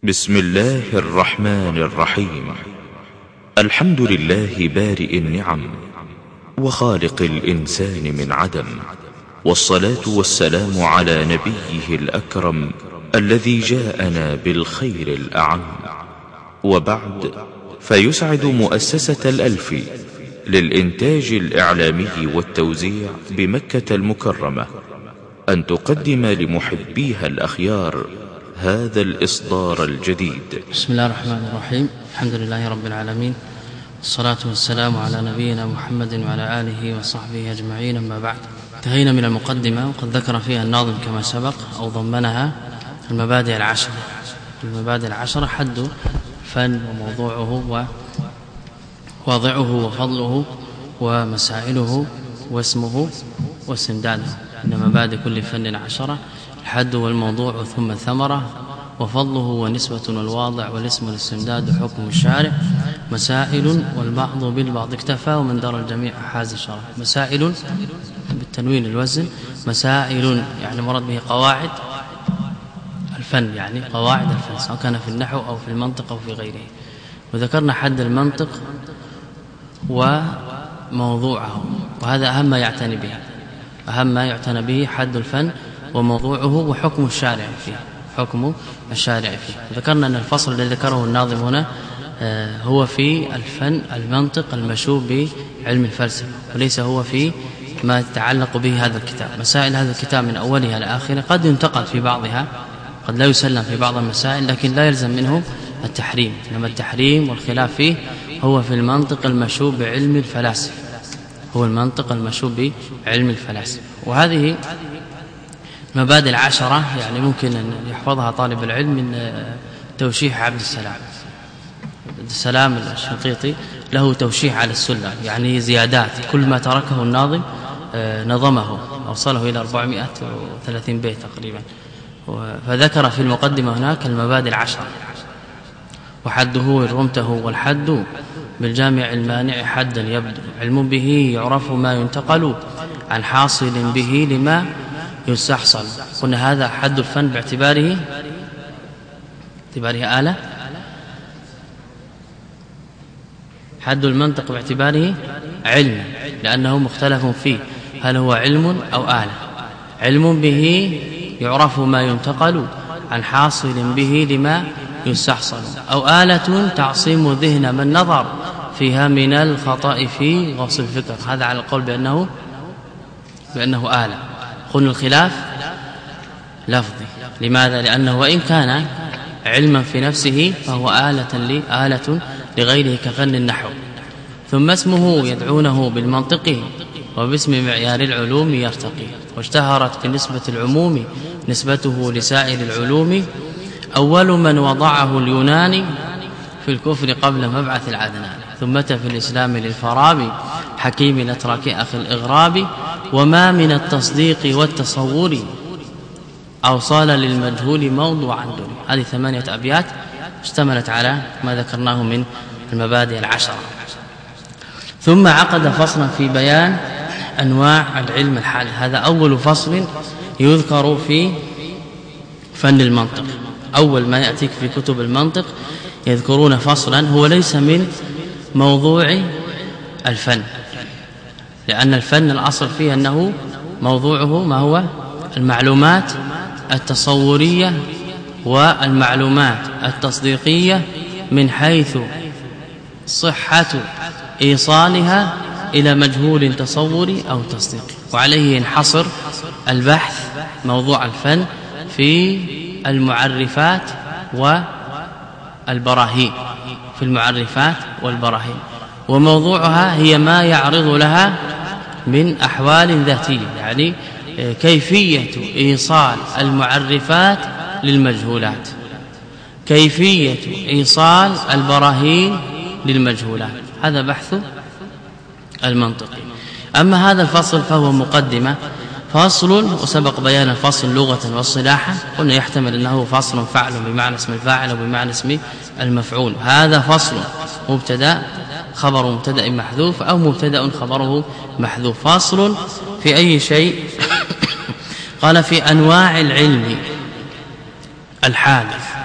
بسم الله الرحمن الرحيم. الحمد لله بارئ النعم وخالق الإنسان من عدم، والصلاة والسلام على نبيه الأكرم الذي جاءنا بالخير الأعم. وبعد، فيسعد مؤسسة الألفي للإنتاج الإعلامي والتوزيع بمكة المكرمة أن تقدم لمحبيها الأخيار هذا الإصدار الجديد. بسم الله الرحمن الرحيم. الحمد لله رب العالمين، والصلاة والسلام على نبينا محمد وعلى آله وصحبه أجمعين. أما بعد، انتهينا من المقدمة وقد ذكر فيها الناظم كما سبق أو ضمنها المبادئ العشرة. المبادئ العشرة: حد فن وموضوعه وواضعه وفضله ومسائله واسمه واستمداده. إن مبادئ كل فن عشرة: الحد والموضوع ثم الثمرة وفضله ونسبة والواضع والاسم والاستمداد وحكم الشارع. مسائل والبعض بالبعض اكتفى ومن دار الجميع حاز الشرع. مسائل بالتنوين الوزن، مسائل يعني مراد به قواعد الفن، يعني قواعد الفن سواء كان في النحو أو في المنطق أو في غيره. وذكرنا حد المنطق وموضوعه، وهذا أهم ما يعتني به، أهم ما يعتنى به حد الفن وموضوعه وحكم الشارع فيه، حكم الشارع فيه. ذكرنا أن الفصل الذي ذكره الناظم هنا هو في الفن المنطق المشوب بعلم الفلسفة، وليس هو في ما يتعلق به هذا الكتاب. مسائل هذا الكتاب من أولها لآخره قد ينتقد في بعضها، قد لا يسلم في بعض المسائل، لكن لا يلزم منه التحريم، إنما التحريم والخلاف فيه هو في المنطق المشوب بعلم الفلاسفة، هو المنطق المشوب بعلم الفلاسفة. وهذه المبادئ العشرة يعني ممكن أن يحفظها طالب العلم من توشيح عبد السلام الشنقيطي، له توشيح على السلم، يعني زيادات، كل ما تركه الناظم نظمه، أوصله إلى 430 بيت تقريبا. فذكر في المقدمة هناك المبادئ العشرة: وحده إن رمته والحد بالجامع المانع حدا يبدو، علم به يعرف ما ينتقل عن حاصل به لما يستحصل. قلنا هذا حد الفن باعتباره آلة، حد المنطق باعتباره علم، لأنه مختلف فيه هل هو علم أو آلة. علم به يعرف ما ينتقل عن حاصل به لما يستحصل، أو آلة تعصم ذهن من نظر فيها من الخطأ في غص الفكر. هذا على القول بأنه آلة. قلنا الخلاف لفظي. لماذا؟ لأنه وإن كان علما في نفسه فهو آلة لغيره كفن النحو. ثم اسمه يدعونه بالمنطق وباسم معيار العلوم يرتقي، واشتهرت في نسبة العموم نسبته لسائر العلوم. أول من وضعه اليوناني في الكفر قبل مبعث العدنان، ثم في الإسلام للفارابي حكيم الأتراك أخي الإغراب. وما من التصديق والتصور أوصال للمجهول موضوعا دون. هذه 8 أبيات اشتملت على ما ذكرناه من المبادئ العشرة. ثم عقد فصلا في بيان أنواع العلم الحالي. هذا أول فصل يذكر في فن المنطق. أول ما يأتيك في كتب المنطق يذكرون فصلا هو ليس من موضوع الفن، لأن الفن الأصل فيه أنه موضوعه ما هو المعلومات التصورية والمعلومات التصديقية من حيث صحة إيصالها إلى مجهول تصوري أو تصديقي. وعليه ينحصر البحث موضوع الفن في المعرفات والبراهين، في المعرفات والبراهين. وموضوعها هي ما يعرض لها من أحوال ذاتية، يعني كيفية إيصال المعرفات للمجهولات، كيفية إيصال البراهين للمجهولات. هذا بحث المنطقي. أما هذا الفصل فهو مقدمة، فصل وسبق بيان الفصل لغة واصطلاحا. قلنا يحتمل أنه فصل فعل بمعنى اسم الفاعل وبمعنى اسم المفعول. هذا فصل مبتدا خبر مبتدا محذوف أو مبتدا خبره محذوف. فصل في أي شيء؟ قال في أنواع العلم الحادث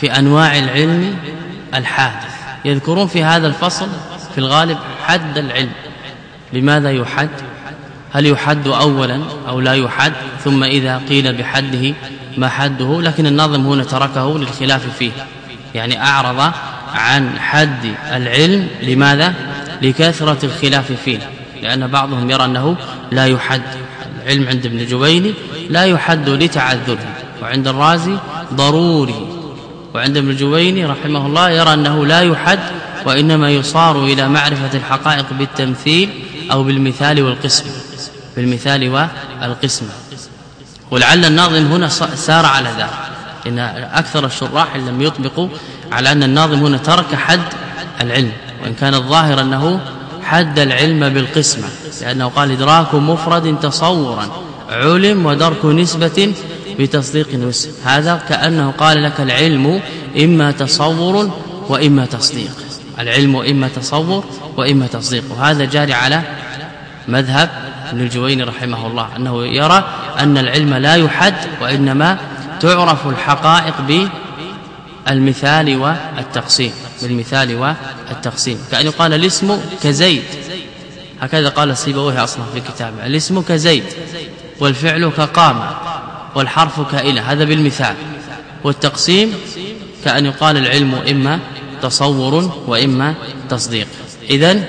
في أنواع العلم الحادث. يذكرون في هذا الفصل في الغالب حد العلم. لماذا يحد؟ هل يحد أولا أو لا يحد؟ ثم إذا قيل بحده ما حده؟ لكن الناظم هنا تركه للخلاف فيه، يعني أعرض عن حد العلم. لماذا؟ لكثرة الخلاف فيه، لأن بعضهم يرى أنه لا يحد. العلم عند ابن الجويني لا يحد لتعذره، وعند الرازي ضروري، وعند ابن الجويني رحمه الله يرى أنه لا يحد وإنما يصار إلى معرفة الحقائق بالتمثيل أو بالمثال والقسم، بالمثال والقسم. ولعل الناظم هنا سار على ذلك، إن أكثر الشراح لم يطبقوا على أن الناظم هنا ترك حد العلم، وإن كان الظاهر أنه حد العلم بالقسمة، لأنه قال إدراك مفرد تصورا علم ودرك نسبة بتصديق واسم. هذا كأنه قال لك العلم إما تصور وإما تصديق، العلم إما تصور وإما تصديق. وهذا جاري على مذهب ابن الجويني رحمه الله، أنه يرى أن العلم لا يحد وإنما تعرف الحقائق بالمثال والتقسيم، بالمثال والتقسيم. كأن يقال الاسم كزيد، هكذا قال السيبويه أصلا في كتابه، الاسم كزيد والفعل كقام والحرف كإلى، هذا بالمثال. والتقسيم كأن يقال العلم إما تصور وإما تصديق. إذن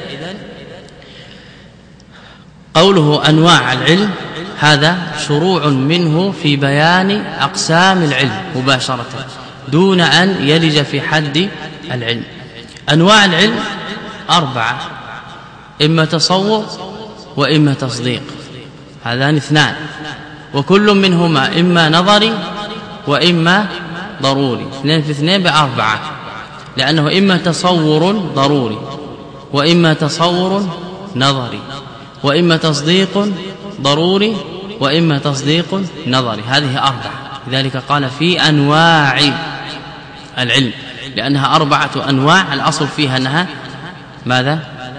قوله أنواع العلم هذا شروع منه في بيان أقسام العلم مباشرة دون أن يلج في حد العلم. أنواع العلم 4، إما تصور وإما تصديق، هذان 2، وكل منهما إما نظري وإما ضروري. 2 في 2 ب4، لأنه إما تصور ضروري وإما تصور نظري وإما تصديق ضروري وإما تصديق نظري، هذه 4. لذلك قال في أنواع العلم، لأنها 4 أنواع، الأصل فيها أنها ماذا؟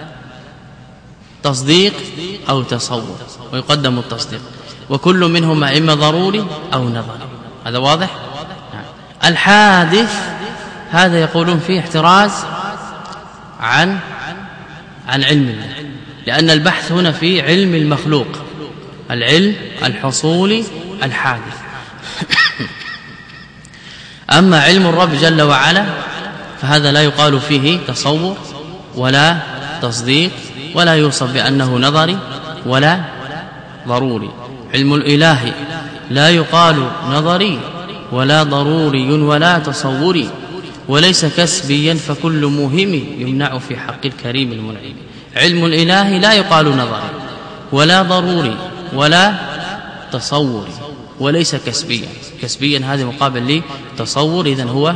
تصديق أو تصور، ويقدم التصديق، وكل منهما إما ضروري أو نظري. هذا واضح؟ الحادث هذا يقولون فيه احتراز عن علم الله، لأن البحث هنا في علم المخلوق، العلم الحصولي الحادث. أما علم الرب جل وعلا فهذا لا يقال فيه تصور ولا تصديق، ولا يوصف بأنه نظري ولا ضروري. علم الإله لا يقال نظري ولا ضروري ولا تصوري، وليس كسبيا فكل مهم يمنع في حق الكريم المنعم. علم الإله لا يقال نظري ولا ضروري ولا تصوري، وليس كسبيا. كسبيا هذا مقابل لتصور، إذن هو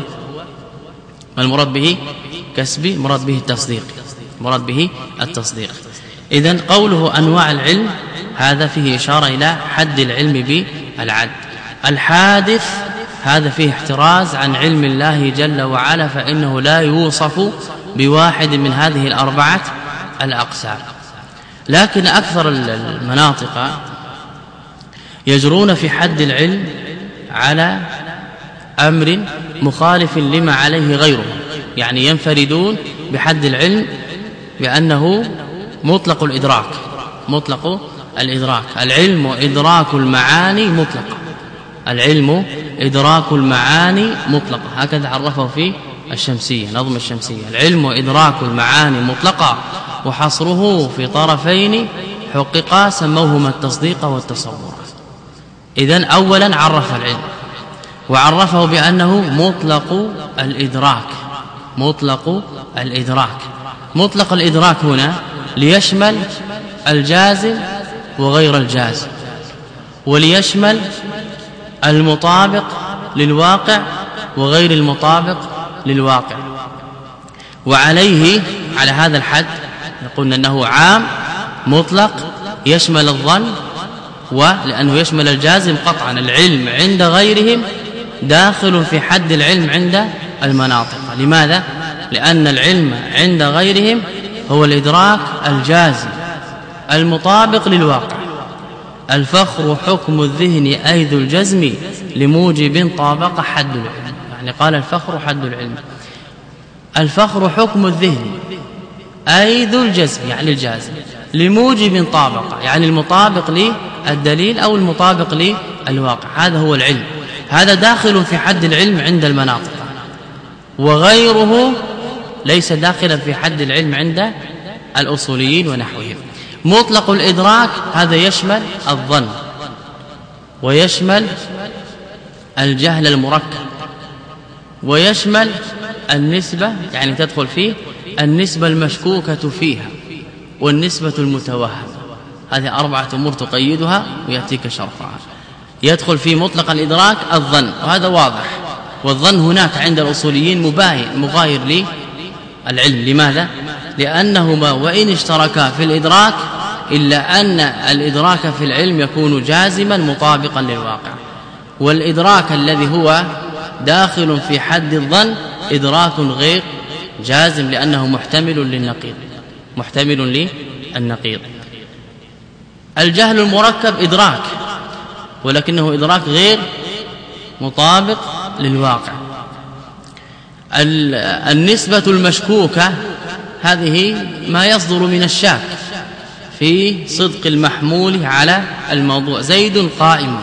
المراد به كسبي، مراد به التصديق، مراد به التصديق. إذن قوله أنواع العلم هذا فيه إشارة إلى حد العلم بالعد. الحادث هذا فيه احتراز عن علم الله جل وعلا، فإنه لا يوصف بواحد من هذه 4 الأقسام. لكن أكثر المناطق يجرون في حد العلم على أمر مخالف لما عليه غيره، يعني ينفردون بحد العلم بأنه مطلق الإدراك، مطلق الإدراك. العلم إدراك المعاني مطلقة، العلم إدراك المعاني مطلقة، هكذا عرفه في الشمسية، نظم الشمسية. العلم إدراك المعاني مطلقة وحصره في طرفين حققا سموهما التصديق والتصور. إذن أولا عرف العلم وعرفه بأنه مطلق الإدراك، مطلق الإدراك. مطلق الإدراك هنا ليشمل الجازم وغير الجازم، وليشمل المطابق للواقع وغير المطابق للواقع. وعليه على هذا الحد نقول أنه عام مطلق يشمل الظن، ولأنه يشمل الجازم قطعا. العلم عند غيرهم داخل في حد العلم عند المناطق. لماذا؟ لأن العلم عند غيرهم هو الإدراك الجازم المطابق للواقع. الفخر حكم الذهن أي ذو الجزم لموجب طابق حد العلم. يعني قال الفخر حد العلم. الفخر حكم الذهن أي ذو الجزم يعني الجازم لموجب طابق يعني المطابق للدليل أو المطابق للواقع. هذا هو العلم، هذا داخل في حد العلم عند المناطق، وغيره ليس داخلا في حد العلم عند الأصوليين ونحوهم. مطلق الإدراك هذا يشمل الظن ويشمل الجهل المركب ويشمل النسبة، يعني تدخل فيه النسبة المشكوكة فيها والنسبة المتوهمة. هذه 4 أمور تقيدها ويأتيك شرحها. يدخل في مطلق الإدراك الظن، وهذا واضح، والظن هناك عند الأصوليين مغاير للعلم. لماذا؟ لأنهما وإن اشتركا في الإدراك إلا أن الإدراك في العلم يكون جازما مطابقا للواقع، والإدراك الذي هو داخل في حد الظن إدراك غير جازم لأنه محتمل للنقيض. الجهل المركب إدراك ولكنه إدراك غير مطابق للواقع. النسبة المشكوكة هذه ما يصدر من الشاك في صدق المحمول على الموضوع. زيد قائم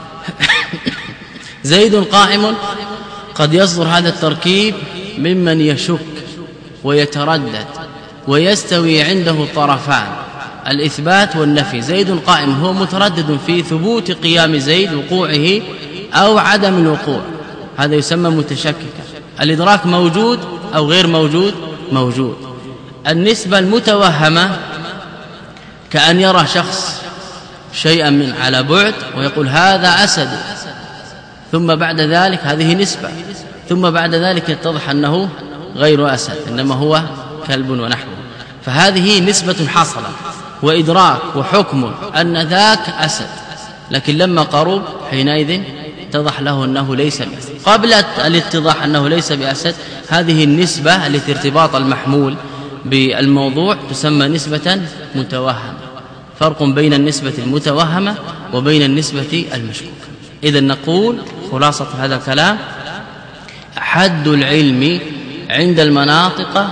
زيد قائم قد يصدر هذا التركيب ممن يشك ويتردد ويستوي عنده الطرفان الإثبات والنفي. زيد قائم هو متردد في ثبوت قيام زيد وقوعه أو عدم الوقوع، هذا يسمى متشككا. الإدراك موجود أو غير موجود. النسبة المتوهمة كأن يرى شخص شيئا من على بعد ويقول هذا أسد، ثم بعد ذلك هذه نسبة، ثم بعد ذلك يتضح أنه غير أسد إنما هو كلب ونحوه، فهذه نسبة حصلت وإدراك وحكم أن ذاك أسد، لكن لما قرب حينئذ اتضح له أنه ليس بأسد. قبل الاتضاح أنه ليس بأسد هذه النسبة التي ارتباط المحمول بالموضوع تسمى نسبة متوهمة. فرق بين النسبة المتوهمة وبين النسبة المشكوكة. إذن نقول خلاصة هذا الكلام: حد العلم عند المناطق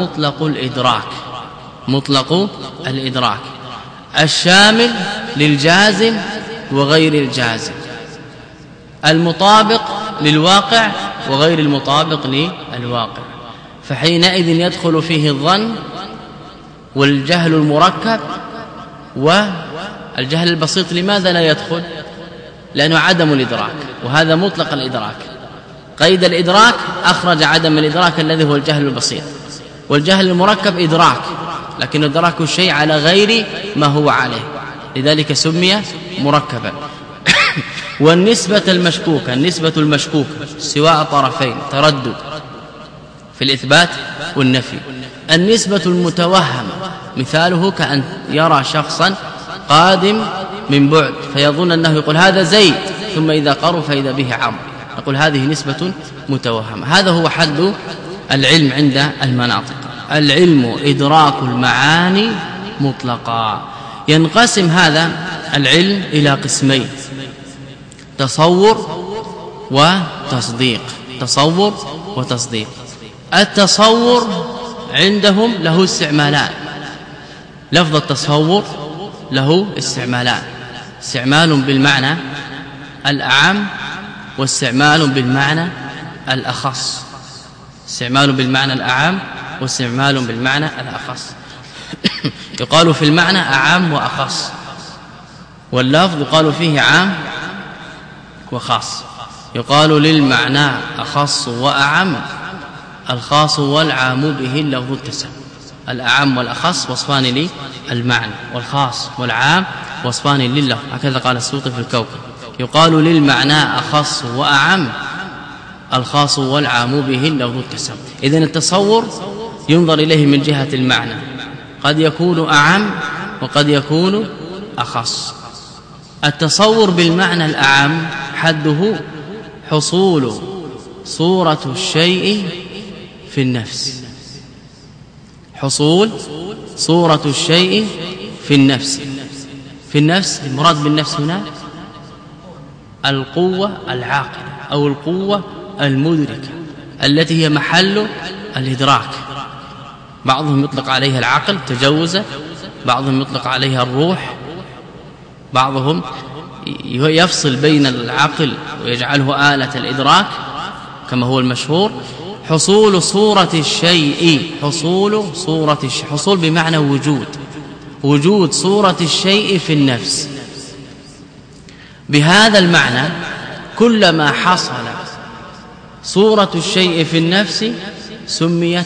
مطلق الإدراك الشامل للجازم وغير الجازم، المطابق للواقع وغير المطابق للواقع. فحينئذ يدخل فيه الظن والجهل المركب والجهل البسيط. لماذا لا يدخل؟ لأنه عدم الإدراك، وهذا مطلق الإدراك. قيد الإدراك أخرج عدم الإدراك الذي هو الجهل البسيط، والجهل المركب إدراك لكن إدراك الشيء على غير ما هو عليه، لذلك سمي مركبا. والنسبة المشكوكة سواء طرفين تردد في الإثبات والنفي. النسبة المتوهمة مثاله كأن يرى شخصا قادم من بعد فيظن أنه يقول هذا زيد، ثم إذا قرب فإذا به عمرو، نقول هذه نسبة متوهمة. هذا هو حد العلم عند المناطق. العلم إدراك المعاني مطلقا. ينقسم هذا العلم إلى قسمين: تصور وتصديق. التصور عندهم له استعمالان. لفظ التصور له استعمالان: استعمال بالمعنى الأعم واستعمال بالمعنى الأخص. استعمال بالمعنى الأعم واستعمال بالمعنى الأخص. يقال في المعنى أعم وأخص، واللفظ يقال فيه عام وخاص. يقال للمعنى أخص وأعم، الخاص والعام به اللفظ التسم. الأعم والأخص وصفان للمعنى، والخاص والعام وصفان لللفظ، هكذا قال السيوطي في الكوكب. يقال للمعنى أخص وأعم، الخاص والعام به اللفظ التسم. إذن التصور ينظر إليه من جهة المعنى، قد يكون أعم وقد يكون أخص. التصور بالمعنى الأعم حده حصول صورة الشيء في النفس، حصول صورة الشيء في النفس. المراد بالنفس هنا القوة العاقلة أو القوة المدركة التي هي محل الإدراك. بعضهم يطلق عليها العقل تجوزا، بعضهم يطلق عليها الروح، بعضهم يفصل بين العقل ويجعله آلة الإدراك كما هو المشهور. حصول صورة الشيء، حصول بمعنى وجود صورة الشيء في النفس. بهذا المعنى كلما حصل صورة الشيء في النفس سمي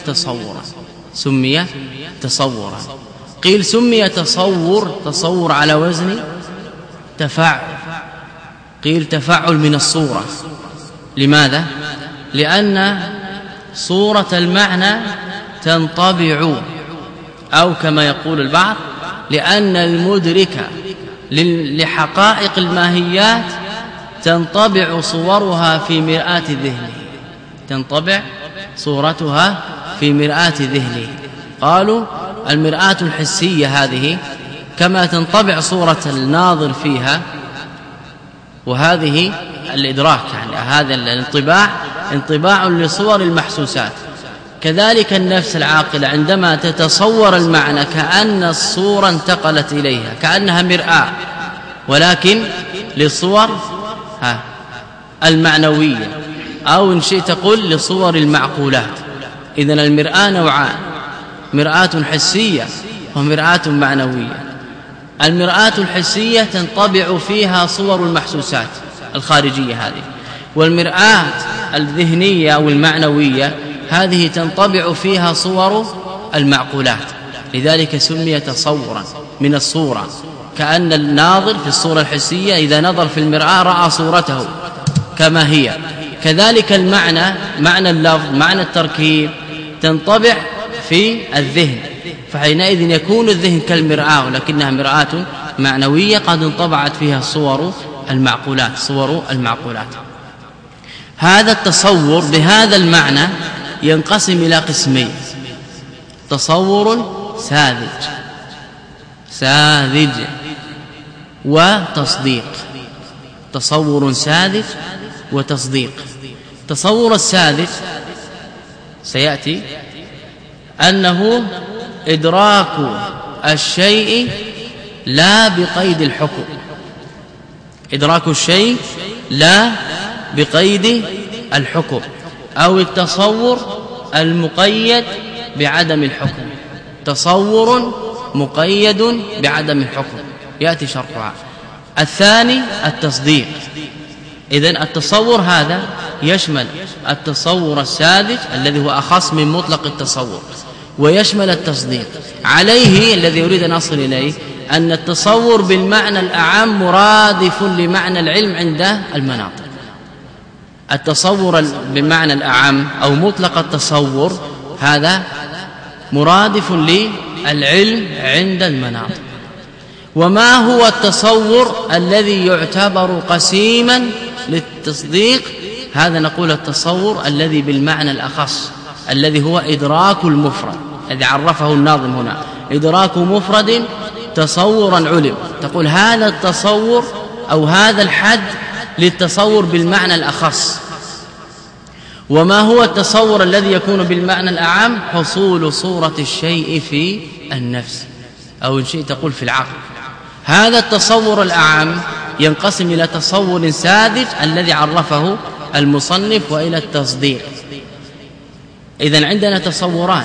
تصورا. قيل سمي تصور على وزن تفاعل، قيل تفاعل من الصورة. لماذا؟ لأن صورة المعنى تنطبع، أو كما يقول البعض لأن المدرك لحقائق الماهيات تنطبع صورها في مرآة ذهنه، تنطبع صورتها في مرآة ذهنه. قالوا المرآة الحسية هذه كما تنطبع صورة الناظر فيها، وهذه الإدراك يعني هذا الانطباع انطباع لصور المحسوسات، كذلك النفس العاقلة عندما تتصور المعنى كأن الصورة انتقلت إليها، كأنها مرآة، ولكن لصور المعنوية، أو إن شئت تقول لصور المعقولات. إذن المرآة نوعان: مرآة حسية ومرآة معنوية. المرآة الحسية تنطبع فيها صور المحسوسات الخارجية هذه، والمرآة الذهنية أو المعنوية هذه تنطبع فيها صور المعقولات. لذلك سمي تصورا من الصورة، كأن الناظر في الصورة الحسية إذا نظر في المرآة رأى صورته كما هي. كذلك المعنى، معنى اللفظ، معنى التركيب تنطبع في الذهن، فحينئذ يكون الذهن كالمرآة، ولكنها مرآة معنوية قد انطبعت فيها صور المعقولات. هذا التصور بهذا المعنى ينقسم إلى قسمين: تصور ساذج وتصديق. تصور ساذج وتصديق. تصور الساذج سيأتي أنه إدراك الشيء لا بقيد الحكم، إدراك الشيء لا بقيد الحكم، أو التصور المقيد بعدم الحكم، تصور مقيد بعدم الحكم يأتي شرحها. الثاني التصديق. إذن التصور هذا يشمل التصور الساذج الذي هو أخص من مطلق التصور، ويشمل التصديق. عليه الذي يريد أن أصل إليه أن التصور بالمعنى الأعم مرادف لمعنى العلم عند المناطق. التصور بالمعنى الأعم أو مطلق التصور هذا مرادف للعلم عند المناطق. وما هو التصور الذي يعتبر قسيما للتصديق؟ هذا نقول التصور الذي بالمعنى الأخص، الذي هو إدراك المفرد، الذي عرفه الناظم هنا: إدراك مفرد تصورا علم. تقول هذا التصور أو هذا الحد للتصور بالمعنى الأخص. وما هو التصور الذي يكون بالمعنى الأعم؟ حصول صورة الشيء في النفس، أو إن شئت تقول في العقل. هذا التصور الأعم ينقسم إلى تصور ساذج الذي عرفه المصنف، وإلى التصديق. إذن عندنا تصوران: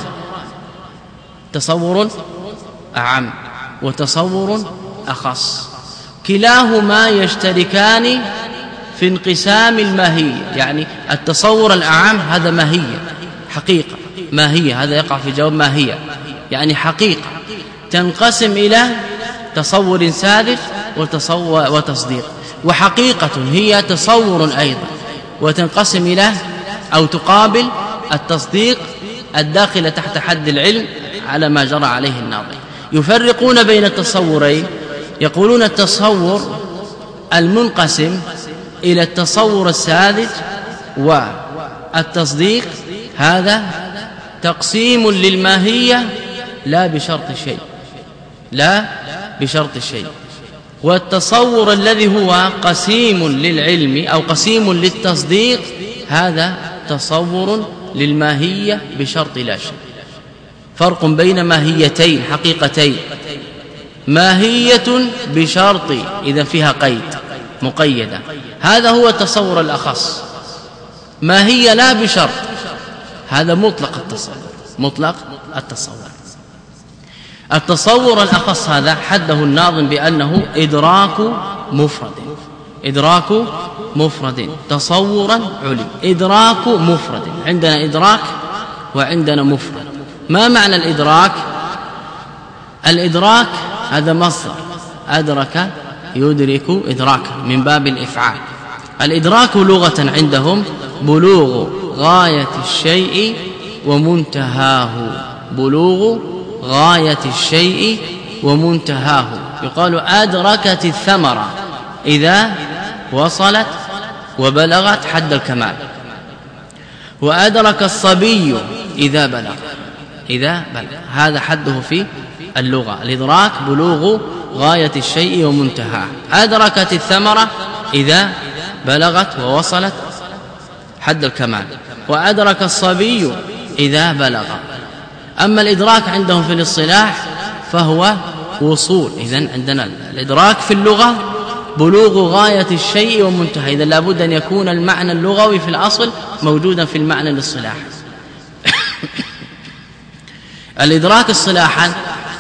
تصور أعم وتصور أخص، كلاهما يشتركان في انقسام الماهية. يعني التصور الأعم هذا ماهية، حقيقة، ماهية، هذا يقع في جواب ماهية، يعني حقيقة تنقسم إلى تصور ساذج وتصديق. وحقيقة هي تصور أيضا، وتنقسم إلى أو تقابل التصديق الداخل تحت حد العلم على ما جرى عليه الناظر. يفرقون بين التصورين، يقولون التصور المنقسم إلى التصور الساذج والتصديق هذا تقسيم للماهية لا بشرط شيء. والتصور الذي هو قسيم للعلم أو قسيم للتصديق هذا تصور للماهية بشرط لا شيء. فرق بين ماهيتين حقيقتين، ماهية بشرط إذا فيها قيد مقيدة، هذا هو التصور الأخص. ماهية لا بشرط، هذا مطلق التصور. مطلق التصور. التصور الأخص هذا حده الناظم بأنه إدراك مفرد. إدراك مفرد تصورا علي. إدراك مفرد، عندنا إدراك وعندنا مفرد. ما معنى الإدراك؟ الإدراك هذا مصدر أدرك يدرك إدراكا من باب الإفعال. الإدراك لغة عندهم بلوغ غاية الشيء ومنتهاه. بلوغ غاية الشيء ومنتهاه. يقال أدركت الثمرة إذا وصلت وبلغت حد الكمال، وأدرك الصبي إذا بلغ. هذا حده في اللغة. الإدراك بلوغ غاية الشيء ومنتهاه. أدركت الثمرة إذا بلغت ووصلت حد الكمال، وأدرك الصبي إذا بلغ. أما الإدراك عندهم في الاصطلاح فهو وصول. إذن عندنا الإدراك في اللغة بلوغ غاية الشيء ومنتهى. إذن لابد أن يكون المعنى اللغوي في الأصل موجودا في المعنى الاصطلاحي. الإدراك اصطلاحا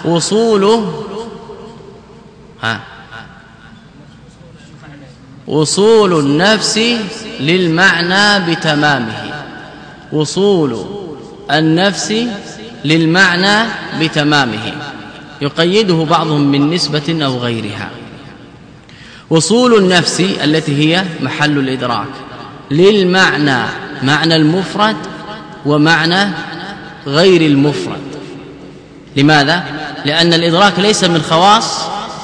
وصول النفس للمعنى بتمامه. وصول النفس للمعنى بتمامه، يقيده بعضهم من نسبة أو غيرها. وصول النفس التي هي محل الإدراك للمعنى، معنى المفرد ومعنى غير المفرد. لماذا؟ لأن الإدراك ليس من خواص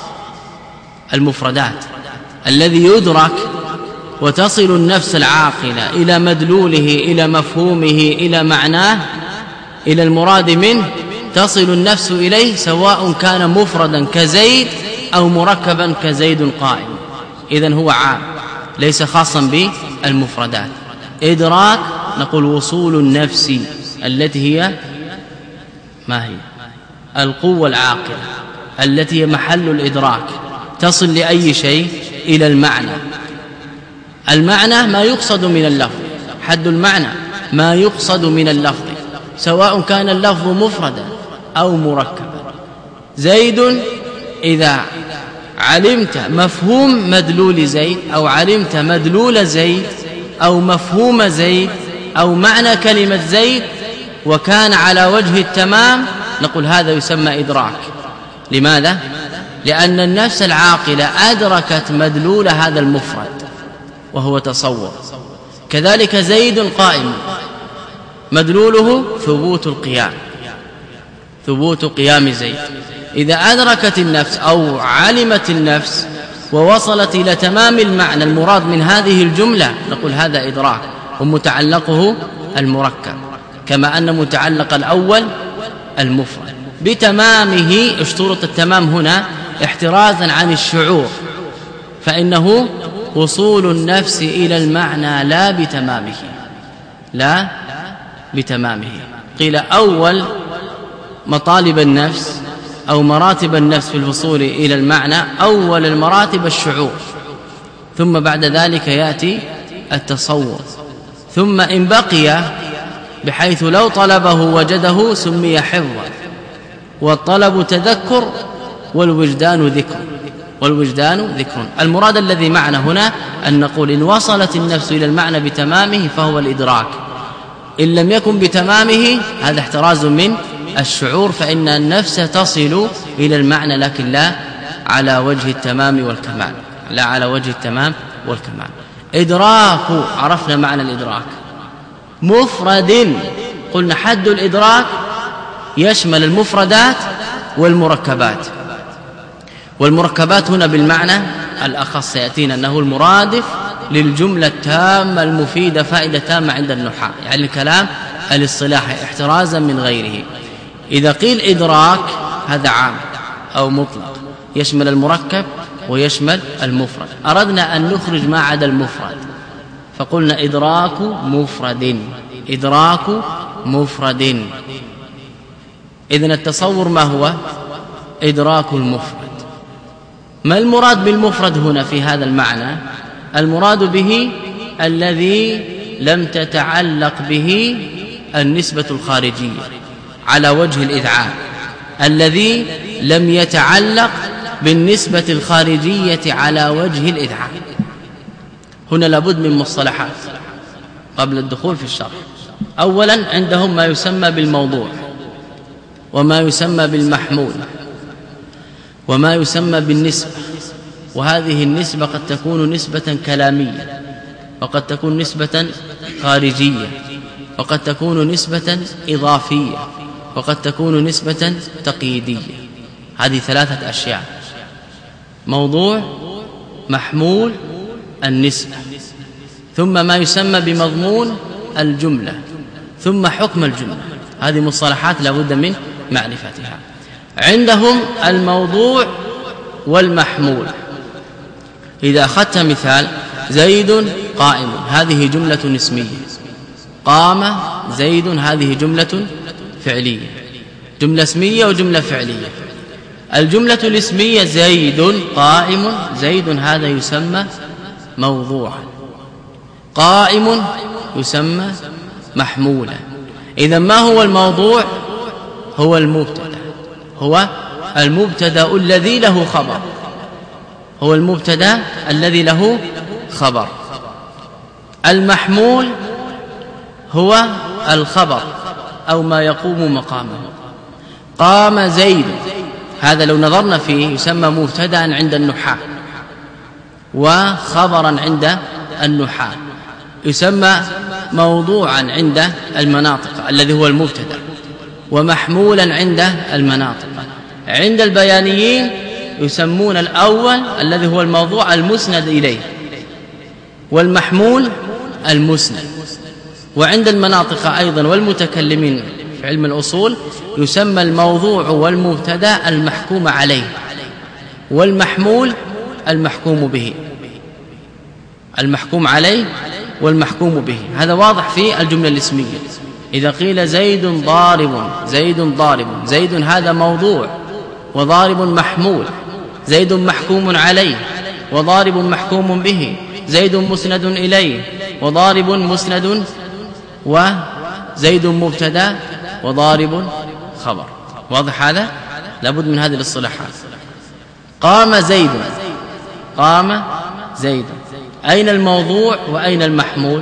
المفردات. الذي يدرك وتصل النفس العاقلة إلى مدلوله، إلى مفهومه، إلى معناه، إلى المراد منه، تصل النفس إليه سواء كان مفردا كزيد أو مركبا كزيد قائم. إذن هو عام ليس خاصا بالمفردات. إدراك نقول وصول النفس التي هي ما هي؟ القوة العاقلة التي هي محل الإدراك، تصل لأي شيء إلى المعنى. المعنى ما يقصد من اللفظ، حد المعنى ما يقصد من اللفظ سواء كان اللفظ مفردا أو مركبا. زيد إذا علمت مفهوم مدلول زيد أو علمت مدلول زيد أو مفهوم زيد أو معنى كلمة زيد وكان على وجه التمام، نقول هذا يسمى إدراك. لماذا؟ لأن النفس العاقلة أدركت مدلول هذا المفرد وهو تصور. كذلك زيد قائم مدلوله ثبوت القيام، ثبوت قيام زيد. إذا أدركت النفس أو علمت النفس ووصلت إلى تمام المعنى المراد من هذه الجملة، نقول هذا إدراك ومتعلقه المركب، كما أن متعلق الأول المفرد بتمامه. اشترط التمام هنا احترازا عن الشعور، فإنه وصول النفس إلى المعنى لا بتمامه، لا بتمامه. قيل أول مطالب النفس أو مراتب النفس في الوصول إلى المعنى أول المراتب الشعور، ثم بعد ذلك يأتي التصور، ثم إن بقي بحيث لو طلبه وجده سمي حفظا. والطلب تذكر والوجدان ذكر، والوجدان ذكر. المراد الذي معنا هنا أن نقول إن وصلت النفس إلى المعنى بتمامه فهو الإدراك، إن لم يكن بتمامه هذا احتراز من الشعور، فإن النفس تصل إلى المعنى لكن لا على وجه التمام والكمال، لا على وجه التمام والكمال. إدراك، عرفنا معنى الإدراك. مفرد، قلنا حد الإدراك يشمل المفردات والمركبات. والمركبات هنا بالمعنى الأخص يأتينا أنه المرادف للجملة التامة المفيدة فائدة تامة عند النحاة، يعني الكلام الاصطلاحي احترازا من غيره. إذا قيل إدراك هذا عام أو مطلق يشمل المركب ويشمل المفرد. أردنا أن نخرج ما عدا المفرد، فقلنا إدراك مفرد. إذن التصور ما هو؟ إدراك المفرد. ما المراد بالمفرد هنا في هذا المعنى؟ المراد به الذي لم تتعلق به النسبة الخارجية على وجه الإذعان، الذي لم يتعلق بالنسبة الخارجية على وجه الإذعان. هنا لابد من مصطلحات قبل الدخول في الشرح. أولا عندهم ما يسمى بالموضوع، وما يسمى بالمحمول، وما يسمى بالنسبة. وهذه النسبة قد تكون نسبة كلامية، وقد تكون نسبة خارجية، وقد تكون نسبة إضافية، وقد تكون نسبة تقييدية. هذه ثلاثة أشياء: موضوع، محمول، النسبة، ثم ما يسمى بمضمون الجملة، ثم حكم الجملة. هذه مصطلحات لا بد من معرفتها. عندهم الموضوع والمحمول. إذا أخذت مثال زيد قائم، هذه جملة اسمية. قام زيد، هذه جملة فعلية. جملة اسمية وجملة فعلية. الجملة الاسمية زيد قائم، زيد هذا يسمى موضوعا، قائم يسمى محمولا. إذن ما هو الموضوع؟ هو المبتدا، هو المبتدا الذي له خبر، هو المبتدا الذي له خبر. المحمول هو الخبر أو ما يقوم مقامه. قام زيد، هذا لو نظرنا فيه يسمى مبتدا عند النحاة، وخبرا عند النحاة، يسمى موضوعا عند المناطق الذي هو المبتدا، ومحمولا عند المناطق. عند البيانيين يسمون الأول الذي هو الموضوع المسند إليه، والمحمول المسند. وعند المناطق أيضا والمتكلمين في علم الأصول يسمى الموضوع والمبتدا المحكوم عليه، والمحمول المحكوم به، المحكوم عليه والمحكوم به. هذا واضح في الجملة الاسمية. إذا قيل زيد ضارب، زيد ضارب، زيد هذا موضوع وضارب محمول، زيد محكوم عليه وضارب محكوم به، زيد مسند إليه وضارب مسند، وزيد مبتدا وضارب خبر. واضح هذا؟ لابد من هذه الاصطلاحات. قام زيد، قام زيد، أين الموضوع وأين المحمول؟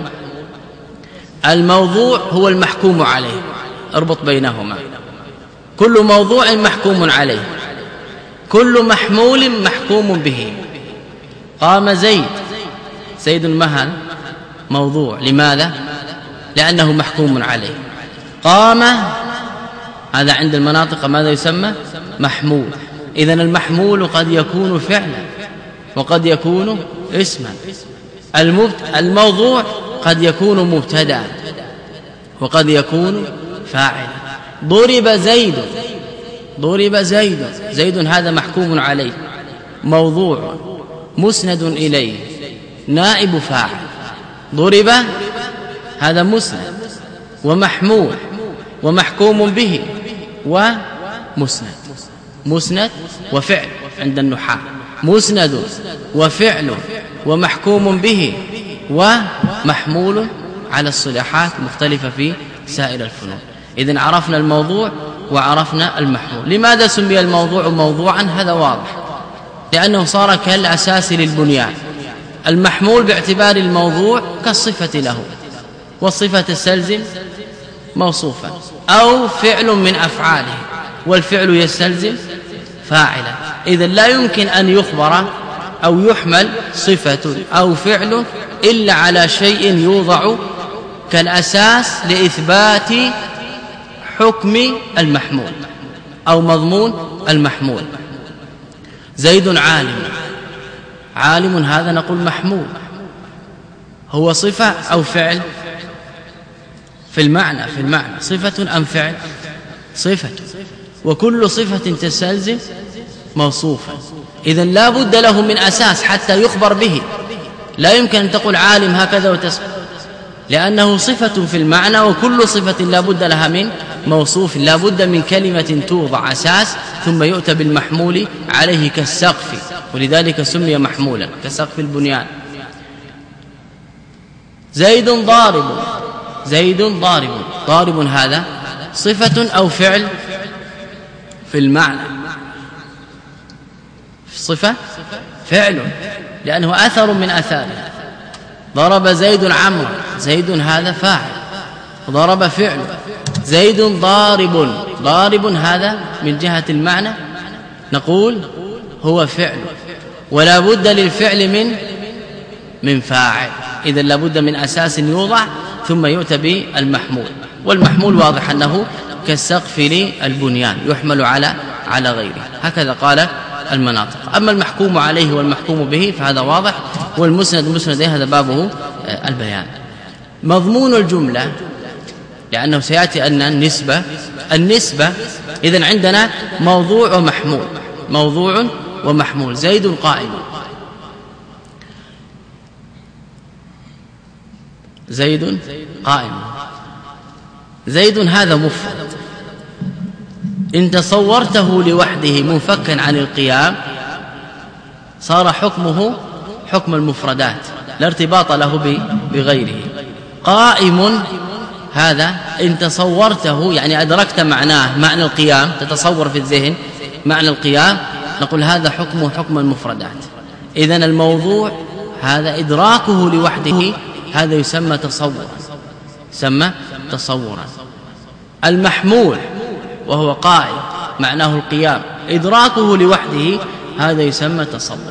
الموضوع هو المحكوم عليه، اربط بينهما. كل موضوع محكوم عليه، كل محمول محكوم به. قام زيد، زيد مهل موضوع، لماذا؟ لأنه محكوم عليه. قام هذا عند المناطق ماذا يسمى؟ محمول. إذن المحمول قد يكون فعلا وقد يكون اسما. الموضوع قد يكون مبتدا وقد يكون فاعلا. ضرب زيد، ضرب زيد، زيد هذا محكوم عليه، موضوع مسند إليه، نائب فاعل. ضرب هذا مسند ومحمول ومحكوم به ومسند، مسند وفعل عند النحاة، مسند وفعل ومحكوم به ومحمول على الصلاحات مختلفة في سائر الفنون. إذن عرفنا الموضوع وعرفنا المحمول. لماذا سمي الموضوع موضوعا؟ هذا واضح، لأنه صار كالأساس للبنيان. المحمول باعتبار الموضوع كالصفة له، والصفة تستلزم موصوفا أو فعل من أفعاله، والفعل يستلزم فاعلا. إذن لا يمكن أن يخبر أو يحمل صفة أو فعل إلا على شيء يوضع كالأساس لإثبات حكم المحمول أو مضمون المحمول. زيد عالم، عالم هذا نقول محمول، هو صفة أو فعل؟ في المعنى صفة أم فعل؟ صفة، وكل صفة تستلزم موصوفا. إذن لا بد له من أساس حتى يخبر به. لا يمكن أن تقول عالم هكذا وتسكت، لأنه صفة في المعنى، وكل صفة لا بد لها من موصوف، لا بد من كلمة توضع أساس ثم يؤتى بالمحمول عليه كالسقف، ولذلك سمي محمولا كسقف البنيان. زيد ضارب، زيد ضارب، ضارب هذا صفة أو فعل في المعنى؟ صفة، فعل، لأنه أثر من أثاره. ضرب زيد عمرو، زيد هذا فاعل، ضرب فعل. زيد ضارب، ضارب هذا من جهة المعنى نقول هو فعل، ولا بد للفعل من فاعل، إذن لا بد من أساس يوضع ثم يؤتى بالمحمول، والمحمول واضح أنه كالسقف للبنيان يحمل على غيره، هكذا قال المناطق. أما المحكوم عليه والمحكوم به فهذا واضح، والمسند مسند هذا بابه البيان. مضمون الجملة، لأنه سيأتي أن النسبة إذن عندنا موضوع ومحمول، موضوع ومحمول. زيد قائم، زيد قائم، زيد هذا مفرد، إن تصورته لوحده منفكا عن القيام صار حكمه حكم المفردات لا ارتباط له بغيره. قائم هذا إن تصورته يعني أدركت معناه، معنى القيام، تتصور في الذهن معنى القيام، نقول هذا حكمه حكم المفردات. إذن الموضوع هذا إدراكه لوحده هذا يسمى تصورا، يسمى تصورا. المحمول وهو قائم معناه القيام، إدراكه لوحده هذا يسمى تصورا.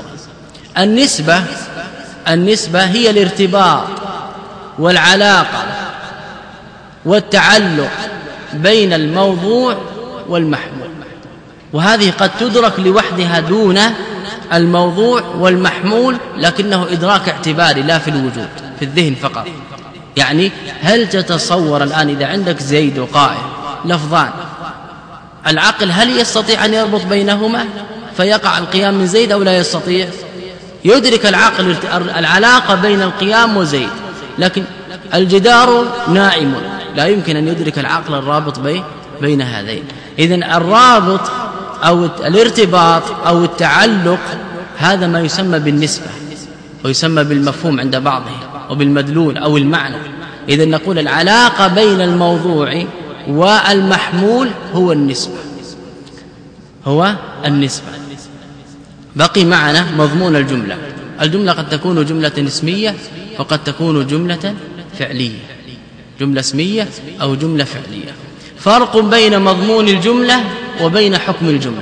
النسبة هي الارتباط والعلاقة والتعلق بين الموضوع والمحمول، وهذه قد تدرك لوحدها دون الموضوع والمحمول، لكنه إدراك اعتباري لا في الوجود، في الذهن فقط. يعني هل تتصور الآن إذا عندك زيد وقائم لفظان، العقل هل يستطيع أن يربط بينهما فيقع القيام من زيد أو لا يستطيع؟ يدرك العقل العلاقة بين القيام وزيد، لكن الجدار نائم، لا يمكن أن يدرك العقل الرابط بين هذين. إذن الرابط أو الارتباط أو التعلق هذا ما يسمى بالنسبة، ويسمى بالمفهوم عند بعضهم وبالمدلول أو المعنى. إذن نقول العلاقة بين الموضوع والمحمول هو النسبة، هو النسبة. بقي معنا مضمون الجملة. الجملة قد تكون جملة اسمية وقد تكون جملة فعلية، جملة اسمية أو جملة فعلية. فرق بين مضمون الجملة وبين حكم الجملة،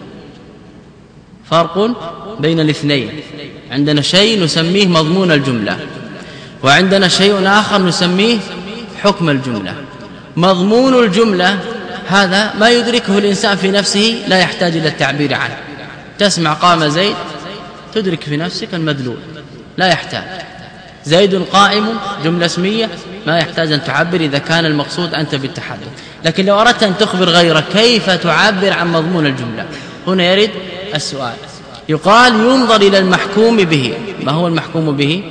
فرق بين الاثنين. عندنا شيء نسميه مضمون الجملة، وعندنا شيء آخر نسميه حكم الجملة. مضمون الجملة هذا ما يدركه الإنسان في نفسه، لا يحتاج إلى التعبير عنه. تسمع قام زيد تدرك في نفسك المدلول، لا يحتاج. زيد قائم جملة اسمية ما يحتاج أن تعبر إذا كان المقصود أنت بالتحدث. لكن لو أردت أن تخبر غيرك كيف تعبر عن مضمون الجملة؟ هنا يرد السؤال. يقال ينظر إلى المحكوم به. ما هو المحكوم به؟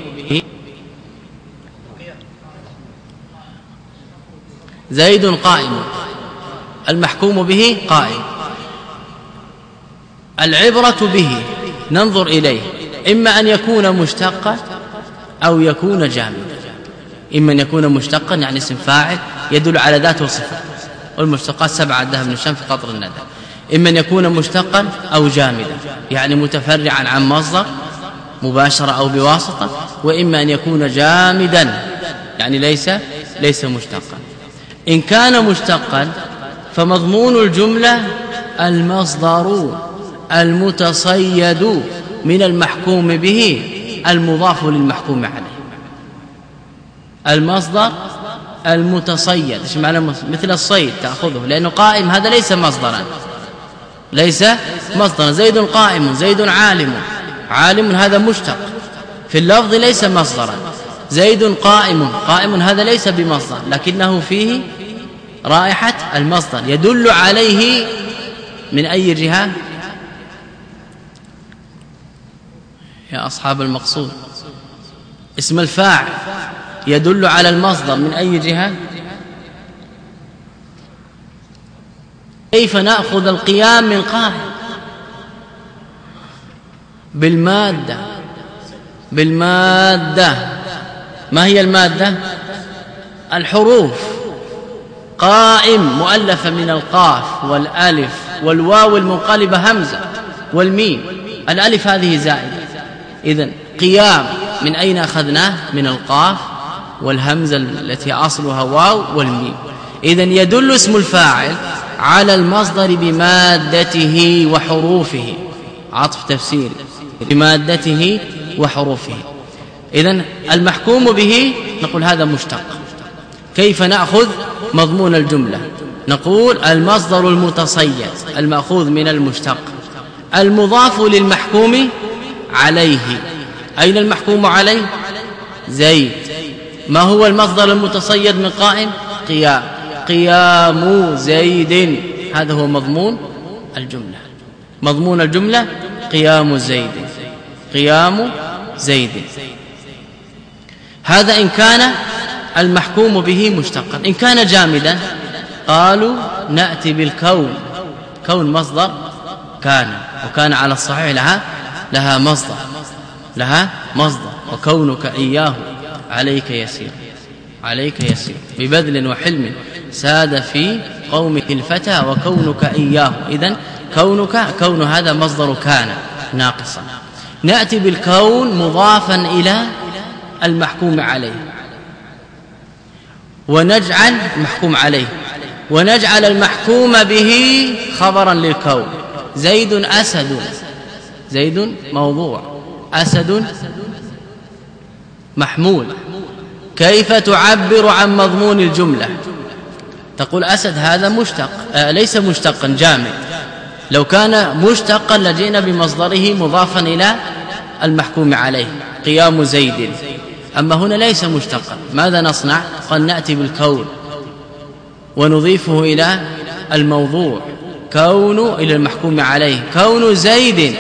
زيد قائم، المحكوم به قائم. العبرة به ننظر إليه، إما أن يكون مشتقا أو يكون جامدا. إما أن يكون مشتقا يعني اسم فاعل يدل على ذات وصفة، والمشتقات 7 عدها ابن هشام في قطر الندى. إما أن يكون مشتقا أو جامدا يعني متفرعا عن مصدر مباشرة أو بواسطة، وإما أن يكون جامدا يعني ليس مشتقا. إن كان مشتقا فمضمون الجملة المصدر المتصيد من المحكوم به المضاف للمحكوم عليه. المصدر المتصيد ايش معنى؟ مثل الصيد تأخذه، لأنه قائم هذا ليس مصدرا، ليس مصدرا. زيد قائم، زيد عالم، عالم هذا مشتق في اللفظ ليس مصدرا. زيد قائم، قائم هذا ليس بمصدر لكنه فيه رائحة المصدر يدل عليه من أي جهة يا أصحاب المقصود؟ اسم الفاعل يدل على المصدر من أي جهة؟ كيف نأخذ القيام من قائم؟ بالمادة. ما هي المادة؟ الحروف. قائم مؤلفة من القاف والألف والواو المنقلبة همزة والميم. الألف هذه زائدة. إذن قيام من أين أخذناه؟ من القاف والهمزة التي أصلها واو والميم. إذن يدل اسم الفاعل على المصدر بمادته وحروفه. عطف تفسيري بمادته وحروفه. إذن المحكوم به نقول هذا مشتق. كيف نأخذ مضمون الجملة؟ نقول المصدر المتصيد المأخوذ من المشتق المضاف للمحكوم عليه. أين المحكوم عليه؟ زيد. ما هو المصدر المتصيد من قائم؟ قيام. قيام زيد. هذا هو مضمون الجملة. مضمون الجملة قيام زيد. قيام زيد. هذا إن كان المحكوم به مشتقا. إن كان جامدا قالوا نأتي بالكون. كون مصدر كان، وكان على الصحيح لها مصدر وكونك إياه عليك يسير. عليك يسير ببذل وحلم ساد في قومك الفتى وكونك إياه. إذن كون هذا مصدر كان ناقصا. نأتي بالكون مضافا إلى المحكوم عليه ونجعل محكوم عليه ونجعل المحكوم به خبرا للكون. زيد أسد. زيد موضوع، أسد محمول. كيف تعبر عن مضمون الجملة؟ تقول أسد هذا مشتق، ليس مشتقا جامد. لو كان مشتقا لجئنا بمصدره مضافا إلى المحكوم عليه قيام زيد. أما هنا ليس مشتقا. ماذا نصنع؟ قد نأتي بالكون ونضيفه إلى الموضوع. كون إلى المحكوم عليه. كون زيد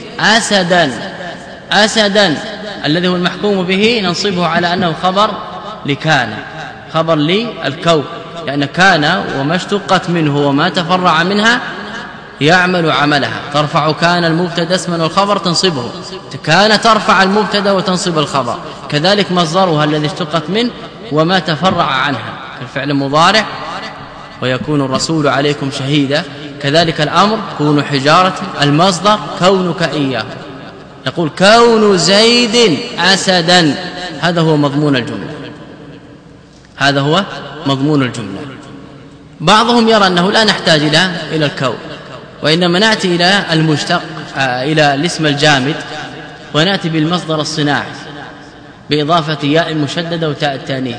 أسدا الذي هو المحكوم به ننصبه على أنه خبر لكان، خبر للكون، لأن كان وما اشتقت منه وما تفرع منها يعمل عملها. ترفع كان المبتدا اسما والخبر تنصبه. كان ترفع المبتدا وتنصب الخبر. كذلك مصدرها الذي اشتقت منه وما تفرع عنها كالفعل مضارع ويكون الرسول عليكم شهيدا. كذلك الأمر كون حجارة. المصدر كونك إياه. نقول كون زيد أسدا. هذا هو مضمون الجملة. هذا هو مضمون الجملة. بعضهم يرى أنه لا نحتاج إلى الكون، وإنما نأتي إلى المشتق إلى الاسم الجامد ونأتي بالمصدر الصناعي بإضافة ياء مشددة وتاء التانيث.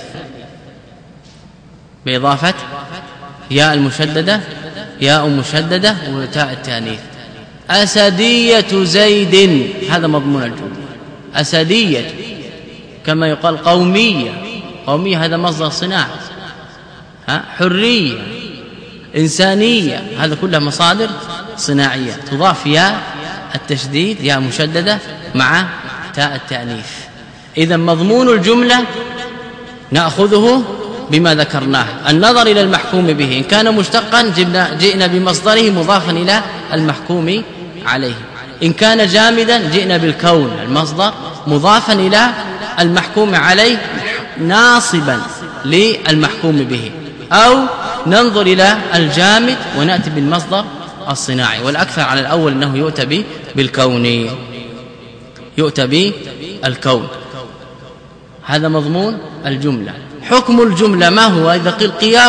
بإضافة ياء المشددة ياء مشددة وتاء التانيث. أسدية زيد. هذا مضمون الجملة. أسدية كما يقال قومية. قومية هذا مصدر صناعي. حرية، إنسانية، هذا كلها مصادر صناعية تضاف ياء التشديد ياء مشددة مع تاء التأنيث. إذا مضمون الجملة نأخذه بما ذكرناه. النظر إلى المحكوم به. إن كان مشتقا جئنا بمصدره مضافا إلى المحكوم عليه. إن كان جامدا جئنا بالكون المصدر مضافا إلى المحكوم عليه ناصبا للمحكوم به. أو ننظر إلى الجامد ونأتي بالمصدر الصناعي. والأكثر على الأول أنه يؤتى بالكون. يؤتى بالكون. هذا مضمون الجملة. حكم الجملة ما هو؟ إذا قيل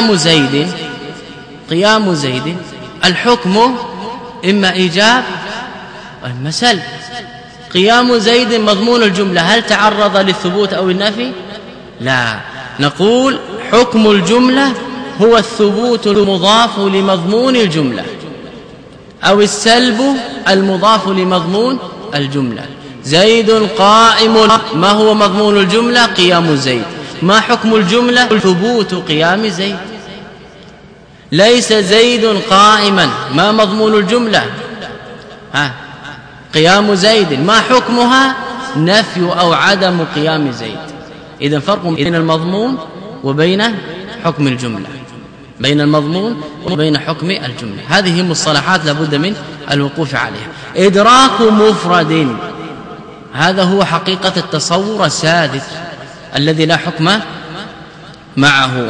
قيام زيد الحكم إما إيجاب وإما سلب. قيام زيد مضمون الجملة. هل تعرض للثبوت أو النفي؟ لا. نقول حكم الجملة هو الثبوت المضاف لمضمون الجملة أو السلب المضاف لمضمون الجملة. زيد قائم. ما هو مضمون الجملة؟ قيام زيد. ما حكم الجملة؟ ثبوت قيام زيد. ليس زيد قائما. ما مضمون الجملة؟ قيام زيد. ما حكمها؟ نفي أو عدم قيام زيد. إذن فرق بين المضمون وبين حكم الجملة، بين المضمون وبين حكم الجملة. هذه مصطلحات لابد من الوقوف عليها. إدراك مفرد، هذا هو حقيقة التصور السادس الذي لا حكم معه.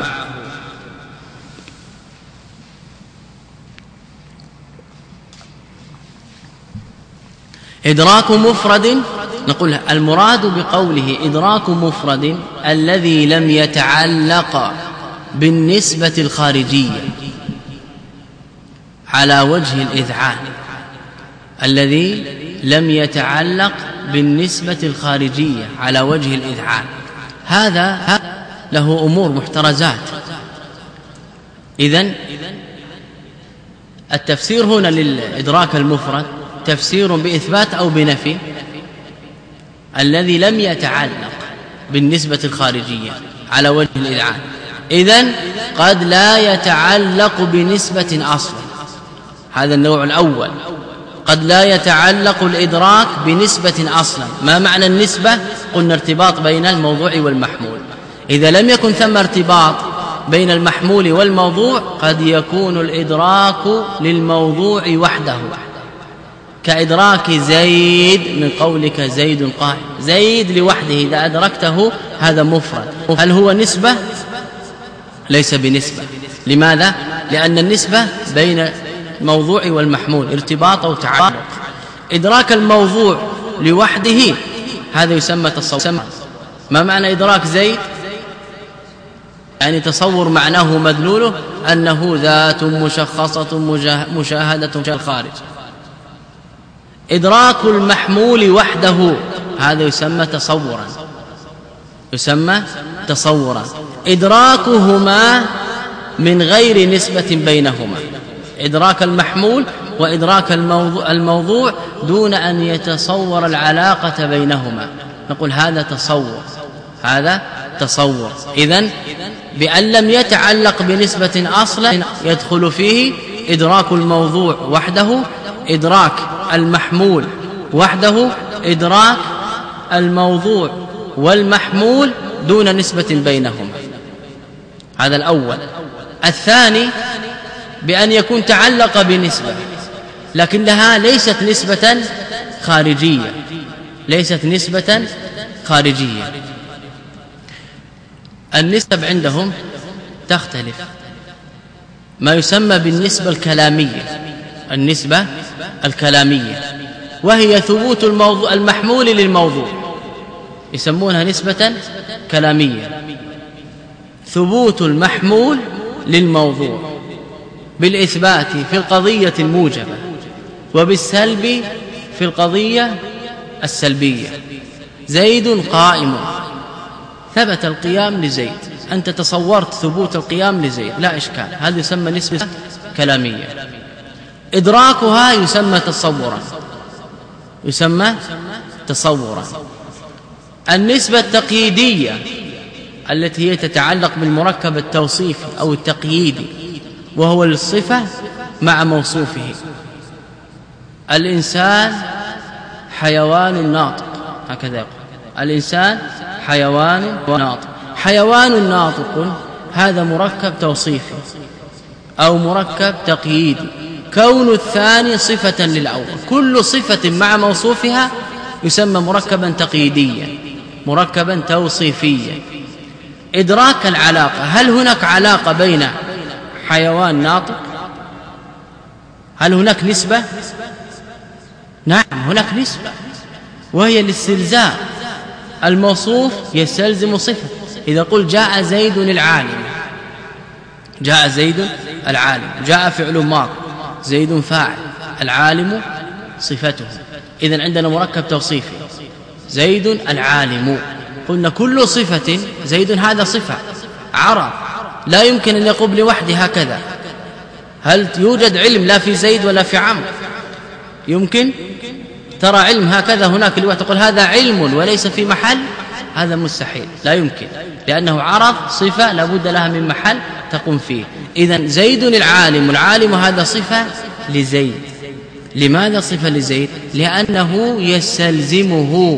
إدراك مفرد، نقول المراد بقوله إدراك مفرد الذي لم يتعلق بالنسبة الخارجية على وجه الإذعان، الذي لم يتعلق بالنسبة الخارجية على وجه الإذعان، هذا له أمور محترزات. إذن التفسير هنا للإدراك المفرد تفسير بإثبات أو بنفي الذي لم يتعلق بالنسبة الخارجية على وجه الإذعان. إذن قد لا يتعلق بنسبة أصلا، هذا النوع الأول. قد لا يتعلق الإدراك بنسبة أصلا. ما معنى النسبة؟ قلنا ارتباط بين الموضوع والمحمول. إذا لم يكن ثم ارتباط بين المحمول والموضوع قد يكون الإدراك للموضوع وحده، كإدراك زيد من قولك زيد قائم. زيد لوحده إذا أدركته هذا مفرد. هل هو نسبة؟ ليس بنسبة. لماذا؟ لأن النسبة بين الموضوع والمحمول، ارتباط أو تعلق. إدراك الموضوع لوحده هذا يسمى تصور. ما معنى إدراك زيد؟ يعني تصور معناه مدلوله أنه ذات مشخصة مشاهدة في الخارج. إدراك المحمول وحده هذا يسمى تصورا، يسمى تصورا. إدراكهما من غير نسبة بينهما، إدراك المحمول وإدراك الموضوع دون أن يتصور العلاقة بينهما، نقول هذا تصور، هذا تصور. إذن بأن لم يتعلق بنسبة أصلا يدخل فيه إدراك الموضوع وحده، إدراك المحمول وحده، إدراك الموضوع والمحمول دون نسبة بينهما. هذا الأول. الثاني بأن يكون تعلق بنسبة لكنها ليست نسبة خارجية، ليست نسبة خارجية. النسب عندهم تختلف، ما يسمى بالنسبة الكلامية، النسبة الكلامية، وهي ثبوت المحمول للموضوع، يسمونها نسبة كلامية. ثبوت المحمول للموضوع بالإثبات في القضية الموجبة وبالسلب في القضية السلبية. زيد قائم، ثبت القيام لزيد، أنت تصورت ثبوت القيام لزيد لا إشكال، هذا يسمى نسبة كلامية. إدراكها يسمى تصورا، يسمى تصورا. النسبة التقييدية التي هي تتعلق بالمركب التوصيفي أو التقييدي، وهو الصفة مع موصوفه. الإنسان حيوان ناطق، هكذا يقول الإنسان حيوان ناطق. حيوان ناطق هذا مركب توصيفي أو مركب تقييدي، كون الثاني صفة للأول. كل صفة مع موصوفها يسمى مركبا تقييديا، مركبا توصيفيا. إدراك العلاقة، هل هناك علاقة بين حيوان ناطق؟ هل هناك نسبة؟ نعم هناك نسبة، وهي الاستلزام. الموصوف يستلزم صفة. إذا قل جاء زيد العالم، جاء زيد العالم، جاء فعل ماض، زيد فاعل، العالم صفته. إذن عندنا مركب توصيفي زيد العالم. قلنا كل صفة زيد هذا صفة عرب، لا يمكن أن يقوم لوحده هكذا. هل يوجد علم لا في زيد ولا في عمرو؟ يمكن ترى علم هكذا هناك لوحده تقول هذا علم وليس في محل؟ هذا مستحيل، لا يمكن، لأنه عرض صفة لابد لها من محل تقوم فيه. إذن زيد العالم، العالم هذا صفة لزيد. لماذا صفة لزيد؟ لأنه يستلزمه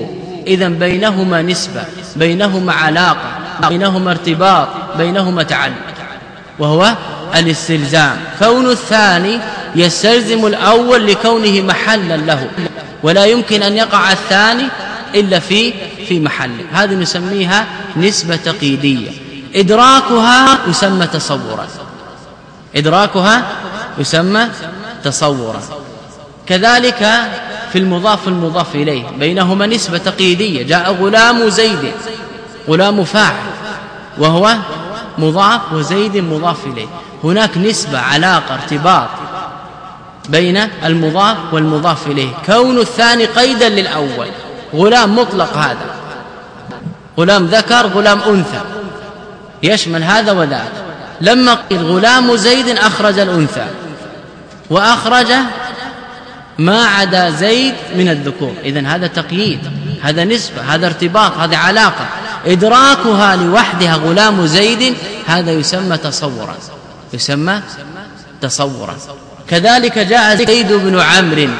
إذن بينهما نسبة، بينهما علاقة، بينهما ارتباط، بينهما تعلق، وهو الاستلزام. كون الثاني يستلزم الأول لكونه محلا له، ولا يمكن أن يقع الثاني إلا في محله. هذه نسميها نسبة تقييدية. إدراكها يسمى تصورا، إدراكها يسمى تصورا. كذلك في المضاف المضاف إليه بينهما نسبة تقييدية. جاء غلام زيد، غلام فاعل وهو مضاف، وزيد مضاف إليه. هناك نسبة، علاقة، ارتباط بين المضاف والمضاف إليه. كون الثاني قيدا للأول. غلام مطلق، هذا غلام ذكر، غلام أنثى، يشمل هذا وذاك. لما قيل غلام زيد أخرج الأنثى وأخرج ما عدا زيد من الذكور. إذن هذا تقييد، هذا نسبة، هذا ارتباط، هذا علاقة. إدراكها لوحدها غلام زيد هذا يسمى تصورا، يسمى تصورا. كذلك جاء زيد بن عمرو،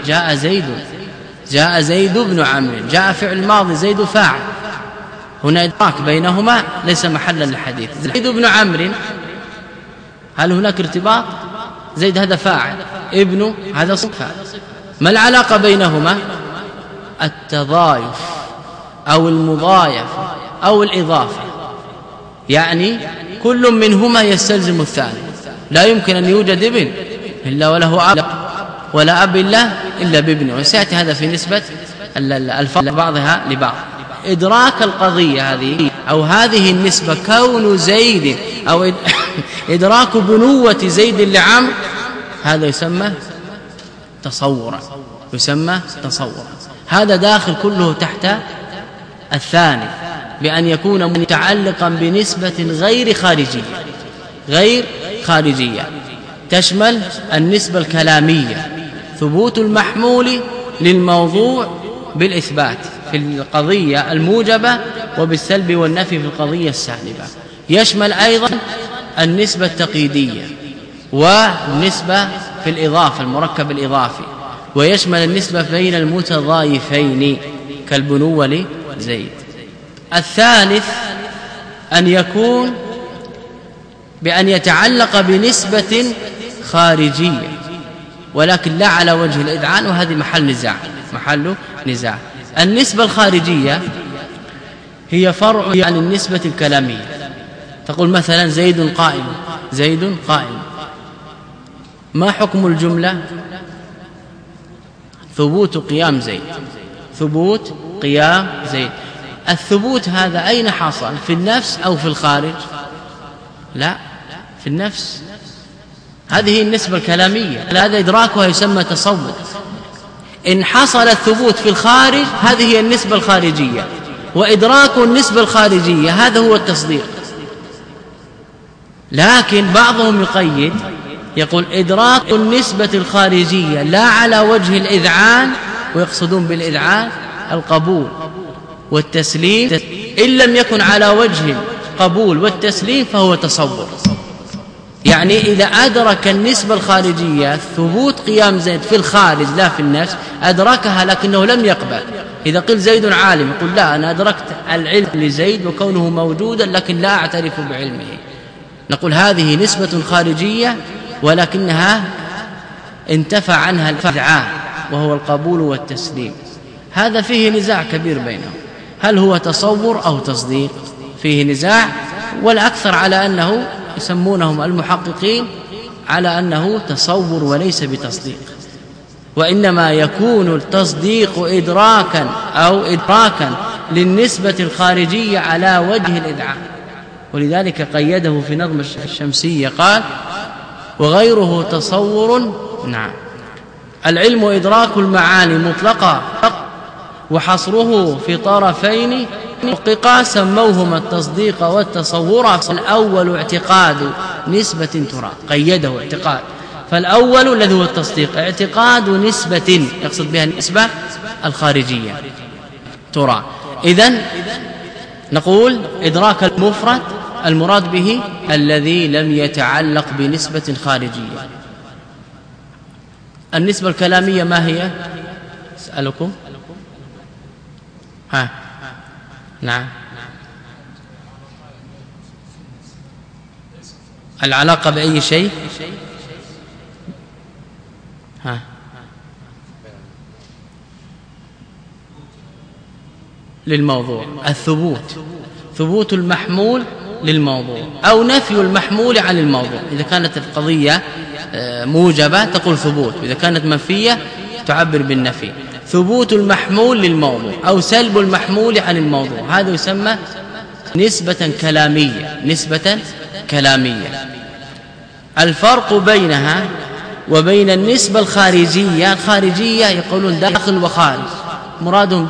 جاء زيد بن عمرو، جاء فعل ماضي، زيد فاعل. هنا إدراك بينهما ليس محلا للحديث. زيد بن عمرو، هل هناك ارتباط؟ زيد هذا فاعل، ابن هذا صفة. ما العلاقة بينهما؟ التضايف أو المضايفة أو الإضافة، يعني كل منهما يستلزم الثاني. لا يمكن أن يوجد ابن إلا وله أب، ولا أب إلا بابنه، وسيأتي هذا في نسبة الفرق بعضها لبعض. إدراك القضية هذه أو هذه النسبة، كون زيد أو إدراك بنوة زيد لعمرو، هذا يسمى تصورا، يسمى تصورا. هذا داخل كله تحت الثاني، بأن يكون متعلقا بنسبة غير خارجية تشمل النسبة الكلامية، ثبوت المحمول للموضوع بالإثبات في القضية الموجبة، وبالسلب والنفي في القضية السالبة. يشمل أيضا النسبة التقييدية، والنسبة في الإضافة، المركب الإضافي، ويشمل النسبة بين المتضايفين كالبنوة لزيد. الثالث أن يكون بأن يتعلق بنسبة خارجية، ولكن لا على وجه الإذعان، وهذه محل نزاع. النسبة الخارجية هي فرع عن النسبة الكلامية. تقول مثلا زيد قائم، ما حكم الجملة؟ ثبوت قيام زيد. الثبوت هذا أين حصل؟ في النفس أو في الخارج؟ لا، في النفس. هذه النسبة الكلامية، هذا إدراكها يسمى تصور. إن حصل الثبوت في الخارج هذه هي النسبة الخارجية، وإدراك النسبة الخارجية هذا هو التصديق. لكن بعضهم يقيد، يقول إدراك النسبة الخارجية لا على وجه الإذعان، ويقصدون بالإذعان القبول والتسليم. إن لم يكن على وجه القبول والتسليم فهو تصور. يعني إذا أدرك النسبة الخارجية ثبوت قيام زيد في الخارج لا في النفس، أدركها لكنه لم يقبل. إذا قل زيد عالم، يقول لا، أنا أدركت العلم لزيد وكونه موجودا لكن لا أعترف بعلمه. نقول هذه نسبة خارجية، ولكنها انتفى عنها الإذعان وهو القبول والتسليم. هذا فيه نزاع كبير بينهم، هل هو تصور أو تصديق؟ فيه نزاع، والأكثر على أنه يسمونهم المحققين على أنه تصور وليس بتصديق، وإنما يكون التصديق إدراكا للنسبة الخارجية على وجه الإذعان. ولذلك قيده في نظم الشمسية قال: وغيره تصور. نعم، العلم إدراك المعاني مطلقا، وحصره في طرفين محققا سموهما التصديق والتصور. الأول اعتقاد نسبة ترى، قيده اعتقاد. فالأول الذي هو التصديق اعتقاد نسبة يقصد بها النسبة الخارجية ترى. إذن نقول إدراك المفرد المراد به الذي لم يتعلق بنسبة خارجية. النسبة الكلامية ما هي؟ أسألكم. نعم. العلاقة بأي شيء؟ للموضوع. الثبوت، ثبوت المحمول للموضوع أو نفي المحمول عن الموضوع. إذا كانت القضية موجبة تقول ثبوت، إذا كانت منفية تعبر بالنفي. ثبوت المحمول للموضوع أو سلب المحمول عن الموضوع، هذا يسمى نسبة كلامية. نسبة كلامية. الفرق بينها وبين النسبة الخارجية، الخارجية يقولون داخل وخارج، مرادهم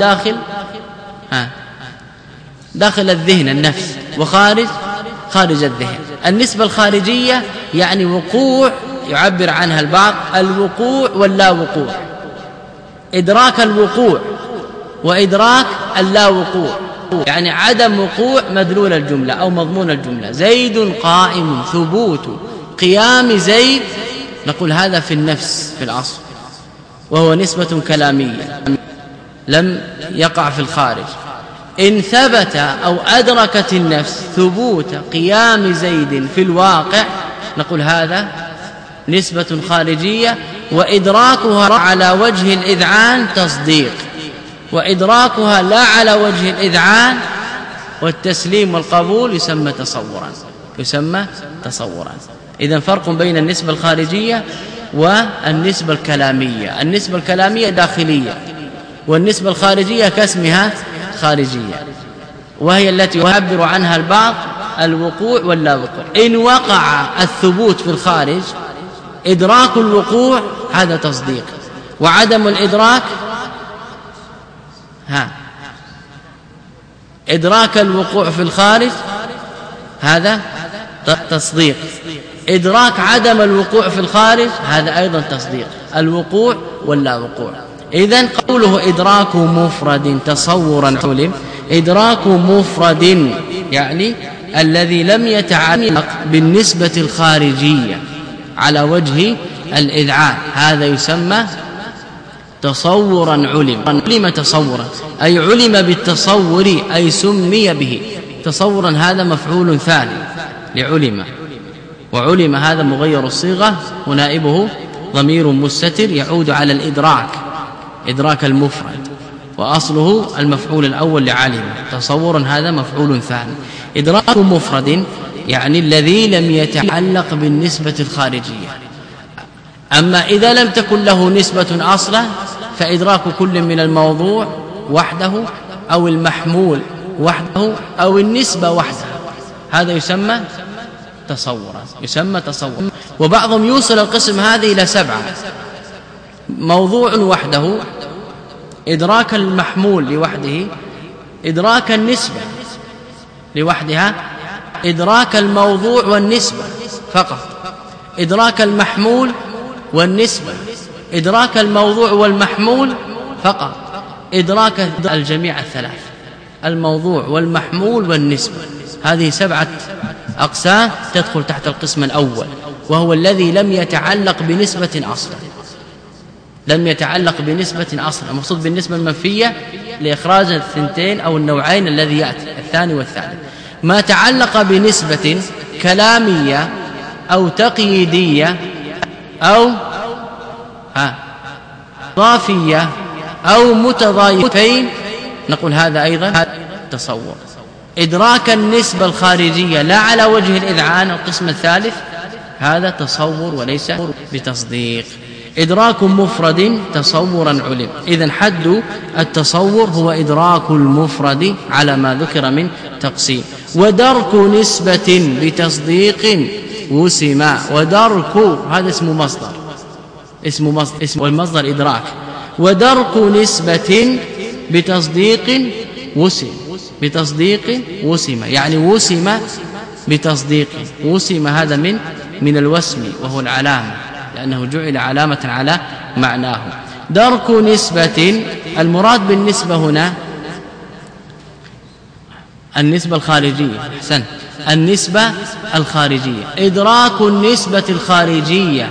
داخل الذهن النفس، وخارج خارج الذهن. النسبة الخارجية يعني وقوع يعبر عنها البعض الوقوع واللا وقوع، إدراك الوقوع وإدراك اللا وقوع، يعني عدم وقوع مدلول الجملة أو مضمون الجملة. زيد قائم، ثبوت قيام زيد، نقول هذا في النفس في الأصل، وهو نسبة كلامية لم يقع في الخارج. إن ثبت أو أدركت النفس ثبوت قيام زيد في الواقع، نقول هذا نسبة خارجية، وإدراكها على وجه الإذعان تصديق، وإدراكها لا على وجه الإذعان والتسليم والقبول يسمى تصورا. يسمى تصورا. إذن فرق بين النسبة الخارجية والنسبة الكلامية. النسبة الكلامية داخلية، والنسبة الخارجية كاسمها خارجية، وهي التي يعبر عنها البعض الوقوع واللا وقوع. إن وقع الثبوت في الخارج إدراك الوقوع هذا تصديق، وعدم الإدراك إدراك الوقوع في الخارج هذا تصديق. إدراك عدم الوقوع في الخارج هذا أيضا تصديق، الوقوع واللا وقوع. إذن قوله إدراك مفرد تصورا علم، إدراك مفرد يعني الذي لم يتعلق بالنسبة الخارجية على وجه الإذعان، هذا يسمى تصورا علم. علم تصورا أي علم بالتصور، أي سمي به تصورا، هذا مفعول ثاني لعلم. وعلم هذا مغير الصيغة ونائبه ضمير مستتر يعود على الإدراك، إدراك المفرد، وأصله المفعول الأول لعلم. تصورا هذا مفعول ثاني. إدراك مفرد يعني الذي لم يتعلق بالنسبة الخارجية. أما إذا لم تكن له نسبة أصلا فإدراك كل من الموضوع وحده أو المحمول وحده أو النسبة وحدها، هذا يسمى تصورا. يسمى تصورا. وبعضهم يوصل القسم هذه إلى 7: موضوع وحده، إدراك المحمول لوحده، إدراك النسبة لوحدها، إدراك الموضوع والنسبة فقط، إدراك المحمول والنسبة، إدراك الموضوع والمحمول فقط، إدراك الجميع الثلاث، الموضوع والمحمول والنسبة. هذه 7 أقسام تدخل تحت القسم الأول، وهو الذي لم يتعلق بنسبة أصلا. لم يتعلق بنسبة أصلا، المقصود بالنسبة المنفية لإخراج الثنتين أو النوعين الذي يأتي الثاني والثالث. ما تعلق بنسبة كلامية أو تقييدية أو إضافية أو متضايفين نقول هذا أيضا تصور. إدراك النسبة الخارجية لا على وجه الإذعان القسم الثالث هذا تصور وليس بتصديق. إدراك مفرد تصورا علم. إذن حد التصور هو إدراك المفرد على ما ذكر من تقسيم. ودرك نسبة بتصديق وسم. ودرك هذا اسم مصدر، اسم والمصدر إدراك. ودرك نسبة بتصديق وسم، بتصديق وسم يعني وسم بتصديق. وسم هذا من الوسم وهو العلامة، لأنه جعل علامة على معناه. درك نسبة، المراد بالنسبة هنا النسبة الخارجية. أحسن، النسبة الخارجية. إدراك النسبة الخارجية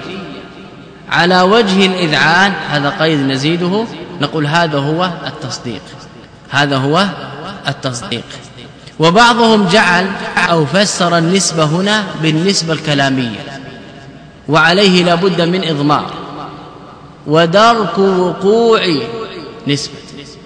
على وجه الإذعان هذا قيد نزيده، نقول هذا هو التصديق. هذا هو التصديق. وبعضهم جعل أو فسر النسبة هنا بالنسبة الكلامية، وعليه لا بد من إضمار ودرك وقوع نسبة.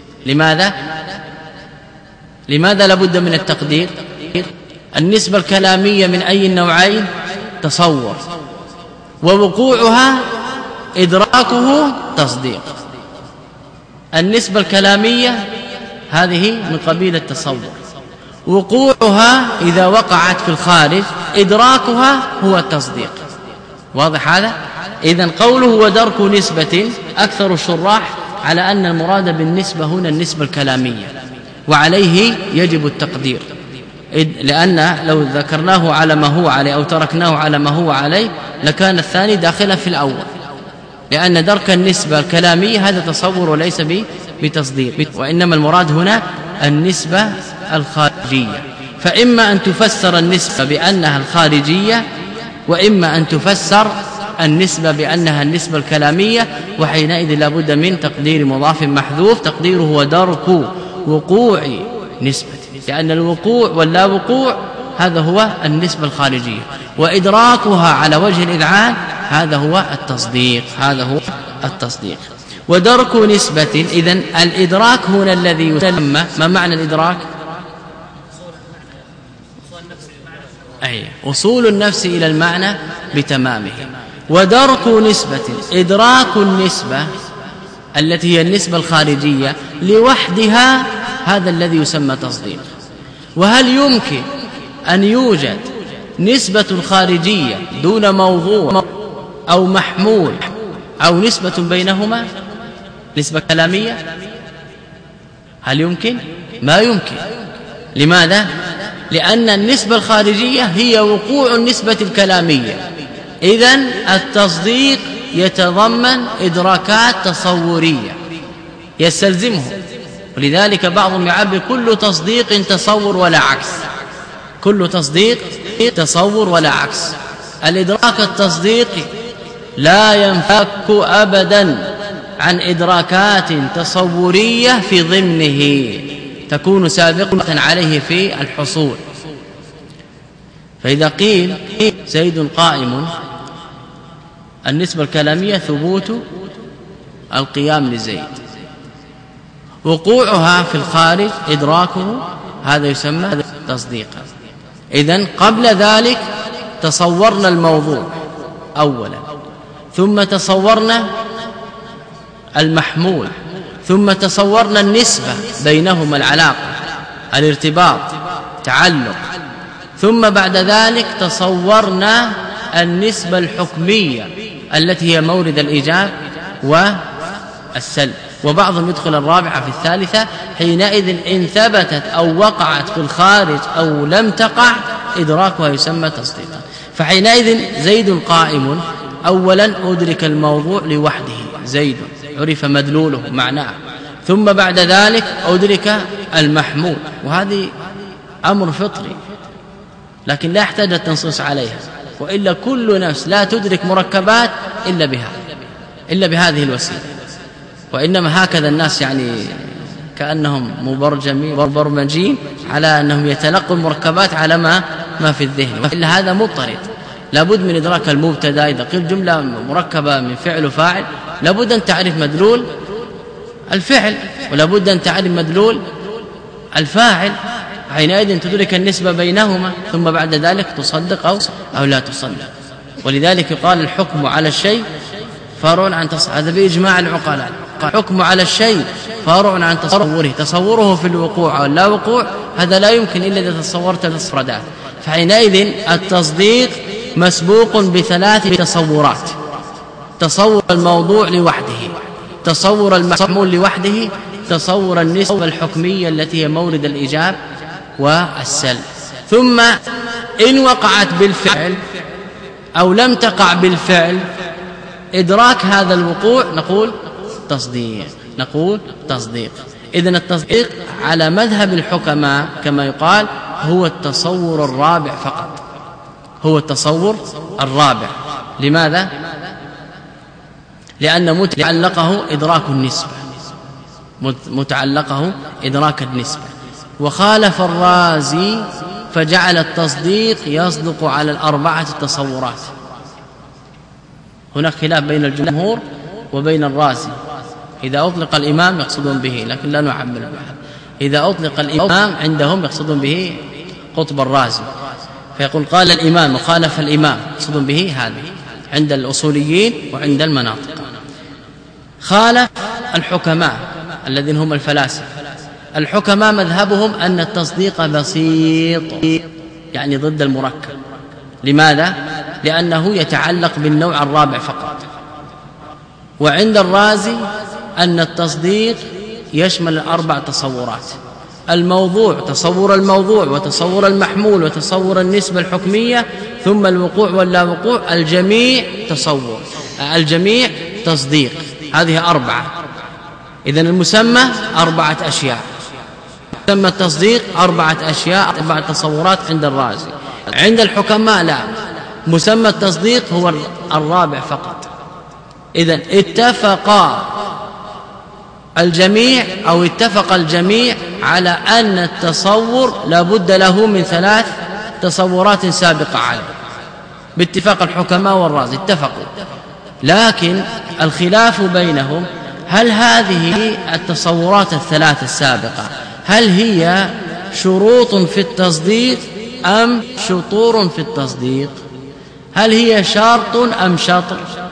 لماذا لا بد من التقدير؟ النسبة الكلامية من أي النوعين؟ تصور، ووقوعها إدراكه تصديق. النسبة الكلامية هذه من قبيل التصور، وقوعها إذا وقعت في الخارج إدراكها هو التصديق. واضح هذا؟ إذن قوله ودرك نسبة أكثر الشراح على أن المراد بالنسبة هنا النسبة الكلامية، وعليه يجب التقدير، لأن لو ذكرناه على ما هو عليه أو تركناه على ما هو عليه لكان الثاني داخلا في الأول، لأن درك النسبة الكلامية هذا تصور وليس بتصديق، وإنما المراد هنا النسبة الخارجية. فإما أن تفسر النسبة بأنها الخارجية، وإما أن تفسر النسبة بأنها النسبة الكلامية، وحينئذ لا بد من تقدير مضاف محذوف تقديره هو درك وقوع نسبة، لأن الوقوع واللا وقوع هذا هو النسبة الخارجية، وإدراكها على وجه الإذعان هذا هو التصديق. ودرك نسبة، إذن الإدراك هنا الذي يسمى، ما معنى الإدراك؟ وصول النفس إلى المعنى بتمامه. ودرك نسبة إدراك النسبة التي هي النسبة الخارجية لوحدها، هذا الذي يسمى تصديق. وهل يمكن أن يوجد نسبة خارجية دون موضوع أو محمول أو نسبة بينهما، نسبة كلامية؟ هل يمكن؟ ما يمكن. لماذا؟ لأن النسبة الخارجية هي وقوع النسبة الكلامية، إذن التصديق يتضمن إدراكات تصورية يستلزمه، ولذلك بعضهم يعبر كل تصديق تصور ولا عكس، كل تصديق تصور ولا عكس. الإدراك التصديقي لا ينفك أبدا عن إدراكات تصورية في ضمنه تكون سابقة عليه في الحصول. فإذا قيل زيد قائم، النسبة الكلامية ثبوت القيام لزيد، وقوعها في الخارج إدراكه، هذا يسمى تصديقا. إذن قبل ذلك تصورنا الموضوع أولا، ثم تصورنا المحمول، ثم تصورنا النسبة بينهما، العلاقة، الارتباط، تعلق، ثم بعد ذلك تصورنا النسبة الحكمية التي هي مورد الإيجاب والسلب، وبعضهم يدخل الرابعة في الثالثة. حينئذ إن ثبتت أو وقعت في الخارج أو لم تقع إدراكها يسمى تصديقا. فحينئذ زيد قائم، أولا أدرك الموضوع لوحده، زيد عرف مدلوله معناه، ثم بعد ذلك أدرك المحمول، وهذه أمر فطري لكن لا يحتاج التنصيص عليها، وإلا كل نفس لا تدرك مركبات إلا بهذه الوسيلة. وإنما هكذا الناس يعني كأنهم مبرمجين على أنهم يتلقوا المركبات على ما في الذهن، وإلا هذا مضطرد. لابد من إدراك المبتدا، إذا قيل جملة مركبة من فعل وفاعل لابد أن تعرف مدلول الفعل، ولابد أن تعرف مدلول الفاعل، حينئذ تدرك النسبة بينهما، ثم بعد ذلك تصدق أو لا تصدق. ولذلك يقال الحكم على الشيء فرع عن هذا بإجماع العقلاء، الحكم على الشيء فرع عن تصوره في الوقوع أو لا وقوع، هذا لا يمكن إلا إذا تصورت الإفرادات. فحينئذ التصديق مسبوق بثلاث تصورات: تصور الموضوع لوحده، تصور المحمول لوحده، تصور النسبة الحكمية التي هي مورد الإيجاب والسلب. ثم إن وقعت بالفعل أو لم تقع بالفعل إدراك هذا الوقوع نقول تصديق. إذن التصديق على مذهب الحكماء كما يقال هو التصور الرابع فقط، هو التصور الرابع. لماذا؟ لأن متعلقه إدراك النسبة، متعلقه إدراك النسبة. وخالف الرازي فجعل التصديق يصدق على الأربعة التصورات. هناك خلاف بين الجمهور وبين الرازي. إذا أطلق الإمام يقصدون به، لكن لا نعمل بها. إذا أطلق الإمام عندهم يقصدون به قطب الرازي، فيقول قال الإمام وخالف الإمام، يقصدون به هذا عند الأصوليين وعند المناطق. خالف الحكماء الذين هم الفلاسفة. الحكماء مذهبهم أن التصديق بسيط، يعني ضد المركب. لماذا؟ لأنه يتعلق بالنوع الرابع فقط. وعند الرازي أن التصديق يشمل الأربع تصورات: الموضوع، تصور الموضوع، وتصور المحمول، وتصور النسبة الحكمية، ثم الوقوع واللا وقوع، الجميع تصور، الجميع تصديق. هذه أربعة. إذن المسمى 4 أشياء. مسمى التصديق 4 أشياء، 4 تصورات عند الرازي. عند الحكماء لا، مسمى التصديق هو الرابع فقط. إذن اتفق الجميع أو اتفق الجميع على أن التصور لا بد له من 3 تصورات سابقة عليه، باتفاق الحكماء والرازي اتفقوا. لكن الخلاف بينهم هل هذه التصورات ال3 السابقة هل هي شروط في التصديق أم شطور في التصديق؟ هل هي شرط أم شطر؟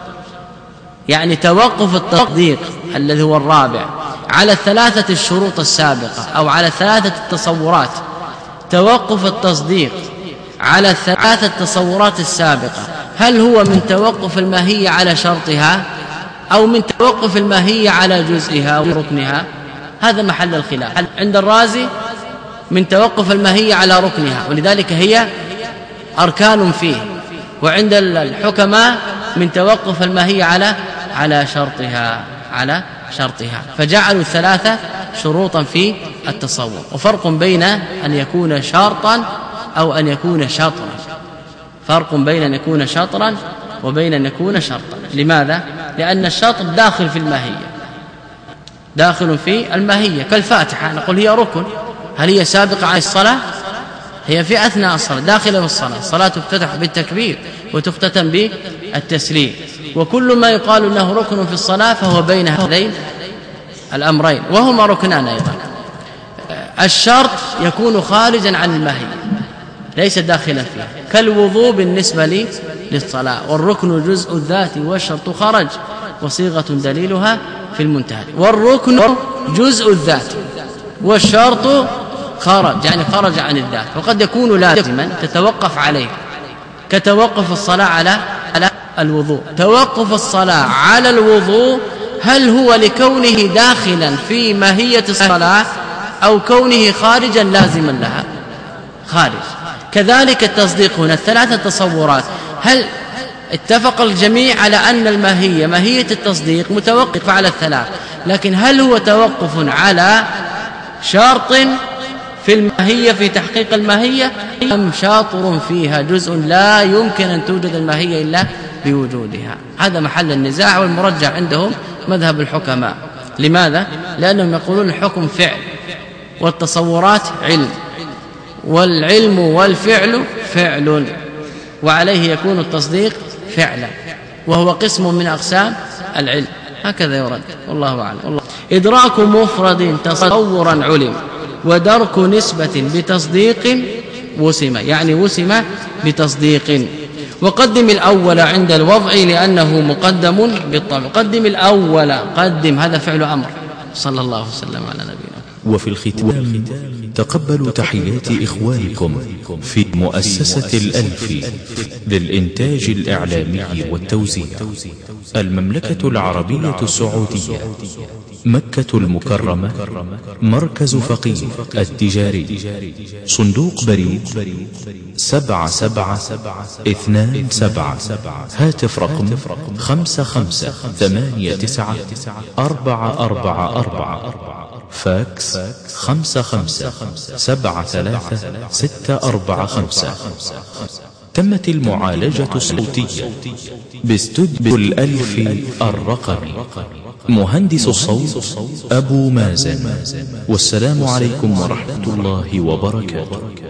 يعني توقف التصديق الذي هو الرابع على 3 الشروط السابقة أو على 3 التصورات، توقف التصديق على 3 التصورات السابقة، هل هو من توقف الماهية على شرطها أو من توقف الماهية على جزئها وركنها؟ هذا محل الخلاف. عند الرازي من توقف الماهية على ركنها، ولذلك هي أركان فيه. وعند الحكماء من توقف الماهية على شرطها، فجعلوا 3 شروطا في التصور. وفرق بين أن يكون شرطا أو أن يكون شطرا، فرق بين أن يكون شطرا وبين أن يكون شرطا. لماذا؟ لأن الشطر داخل في الماهية، داخل في الماهية، كالفاتحة نقول هي ركن. هل هي سابقة عن الصلاة؟ هي في أثناء الصلاة، داخلة في الصلاة. الصلاة تفتتح بالتكبير وتختتم بالتسليم، وكل ما يقال أنه ركن في الصلاة فهو بين هذين الأمرين، وهما ركنان أيضا. الشرط يكون خارجا عن الماهية ليس داخلا فيها، كالوضوء بالنسبة للصلاة، والركن جزء الذات والشرط خرج وصيغة دليلها في المنتهى. والركن جزء الذات والشرط خرج، يعني خرج عن الذات، وقد يكون لازما تتوقف عليه، كتوقف الصلاة على الوضوء. توقف الصلاة على الوضوء هل هو لكونه داخلا في ماهية الصلاة أو كونه خارجا لازما لها؟ خارج. كذلك التصديق هنا 3 تصورات، هل اتفق الجميع على أن الماهية ماهية التصديق متوقف على 3، لكن هل هو توقف على شرط في الماهية في تحقيق الماهية أم شاطر فيها جزء لا يمكن أن توجد الماهية إلا بوجودها؟ هذا محل النزاع، والمرجح عندهم مذهب الحكماء. لماذا؟ لأنهم يقولون الحكم فعل والتصورات علم، والعلم والفعل فعل، وعليه يكون التصديق فعلا، وهو قسم من أقسام العلم. هكذا يرد، والله أعلم. إدراك مفرد تصورا علم، ودرك نسبة بتصديق وسم، يعني وسم بتصديق. وقدم الأول عند الوضع لأنه مقدم بالطبع. قدم الأول، قدم، هذا فعل أمر. صلى الله وسلم على نبينا. وفي الختام تقبلوا تحيات إخوانكم في مؤسسة الألف للإنتاج الإعلامي والتوزيع، المملكة العربية السعودية، مكة المكرمة، مركز فقيه التجاري، صندوق بريد 7727، هاتف رقم 55894444، فاكس 55733645. تمت المعالجة الصوتية باستوديو الألف الرقمي. مهندس الصوت أبو مازن. والسلام عليكم ورحمة الله وبركاته.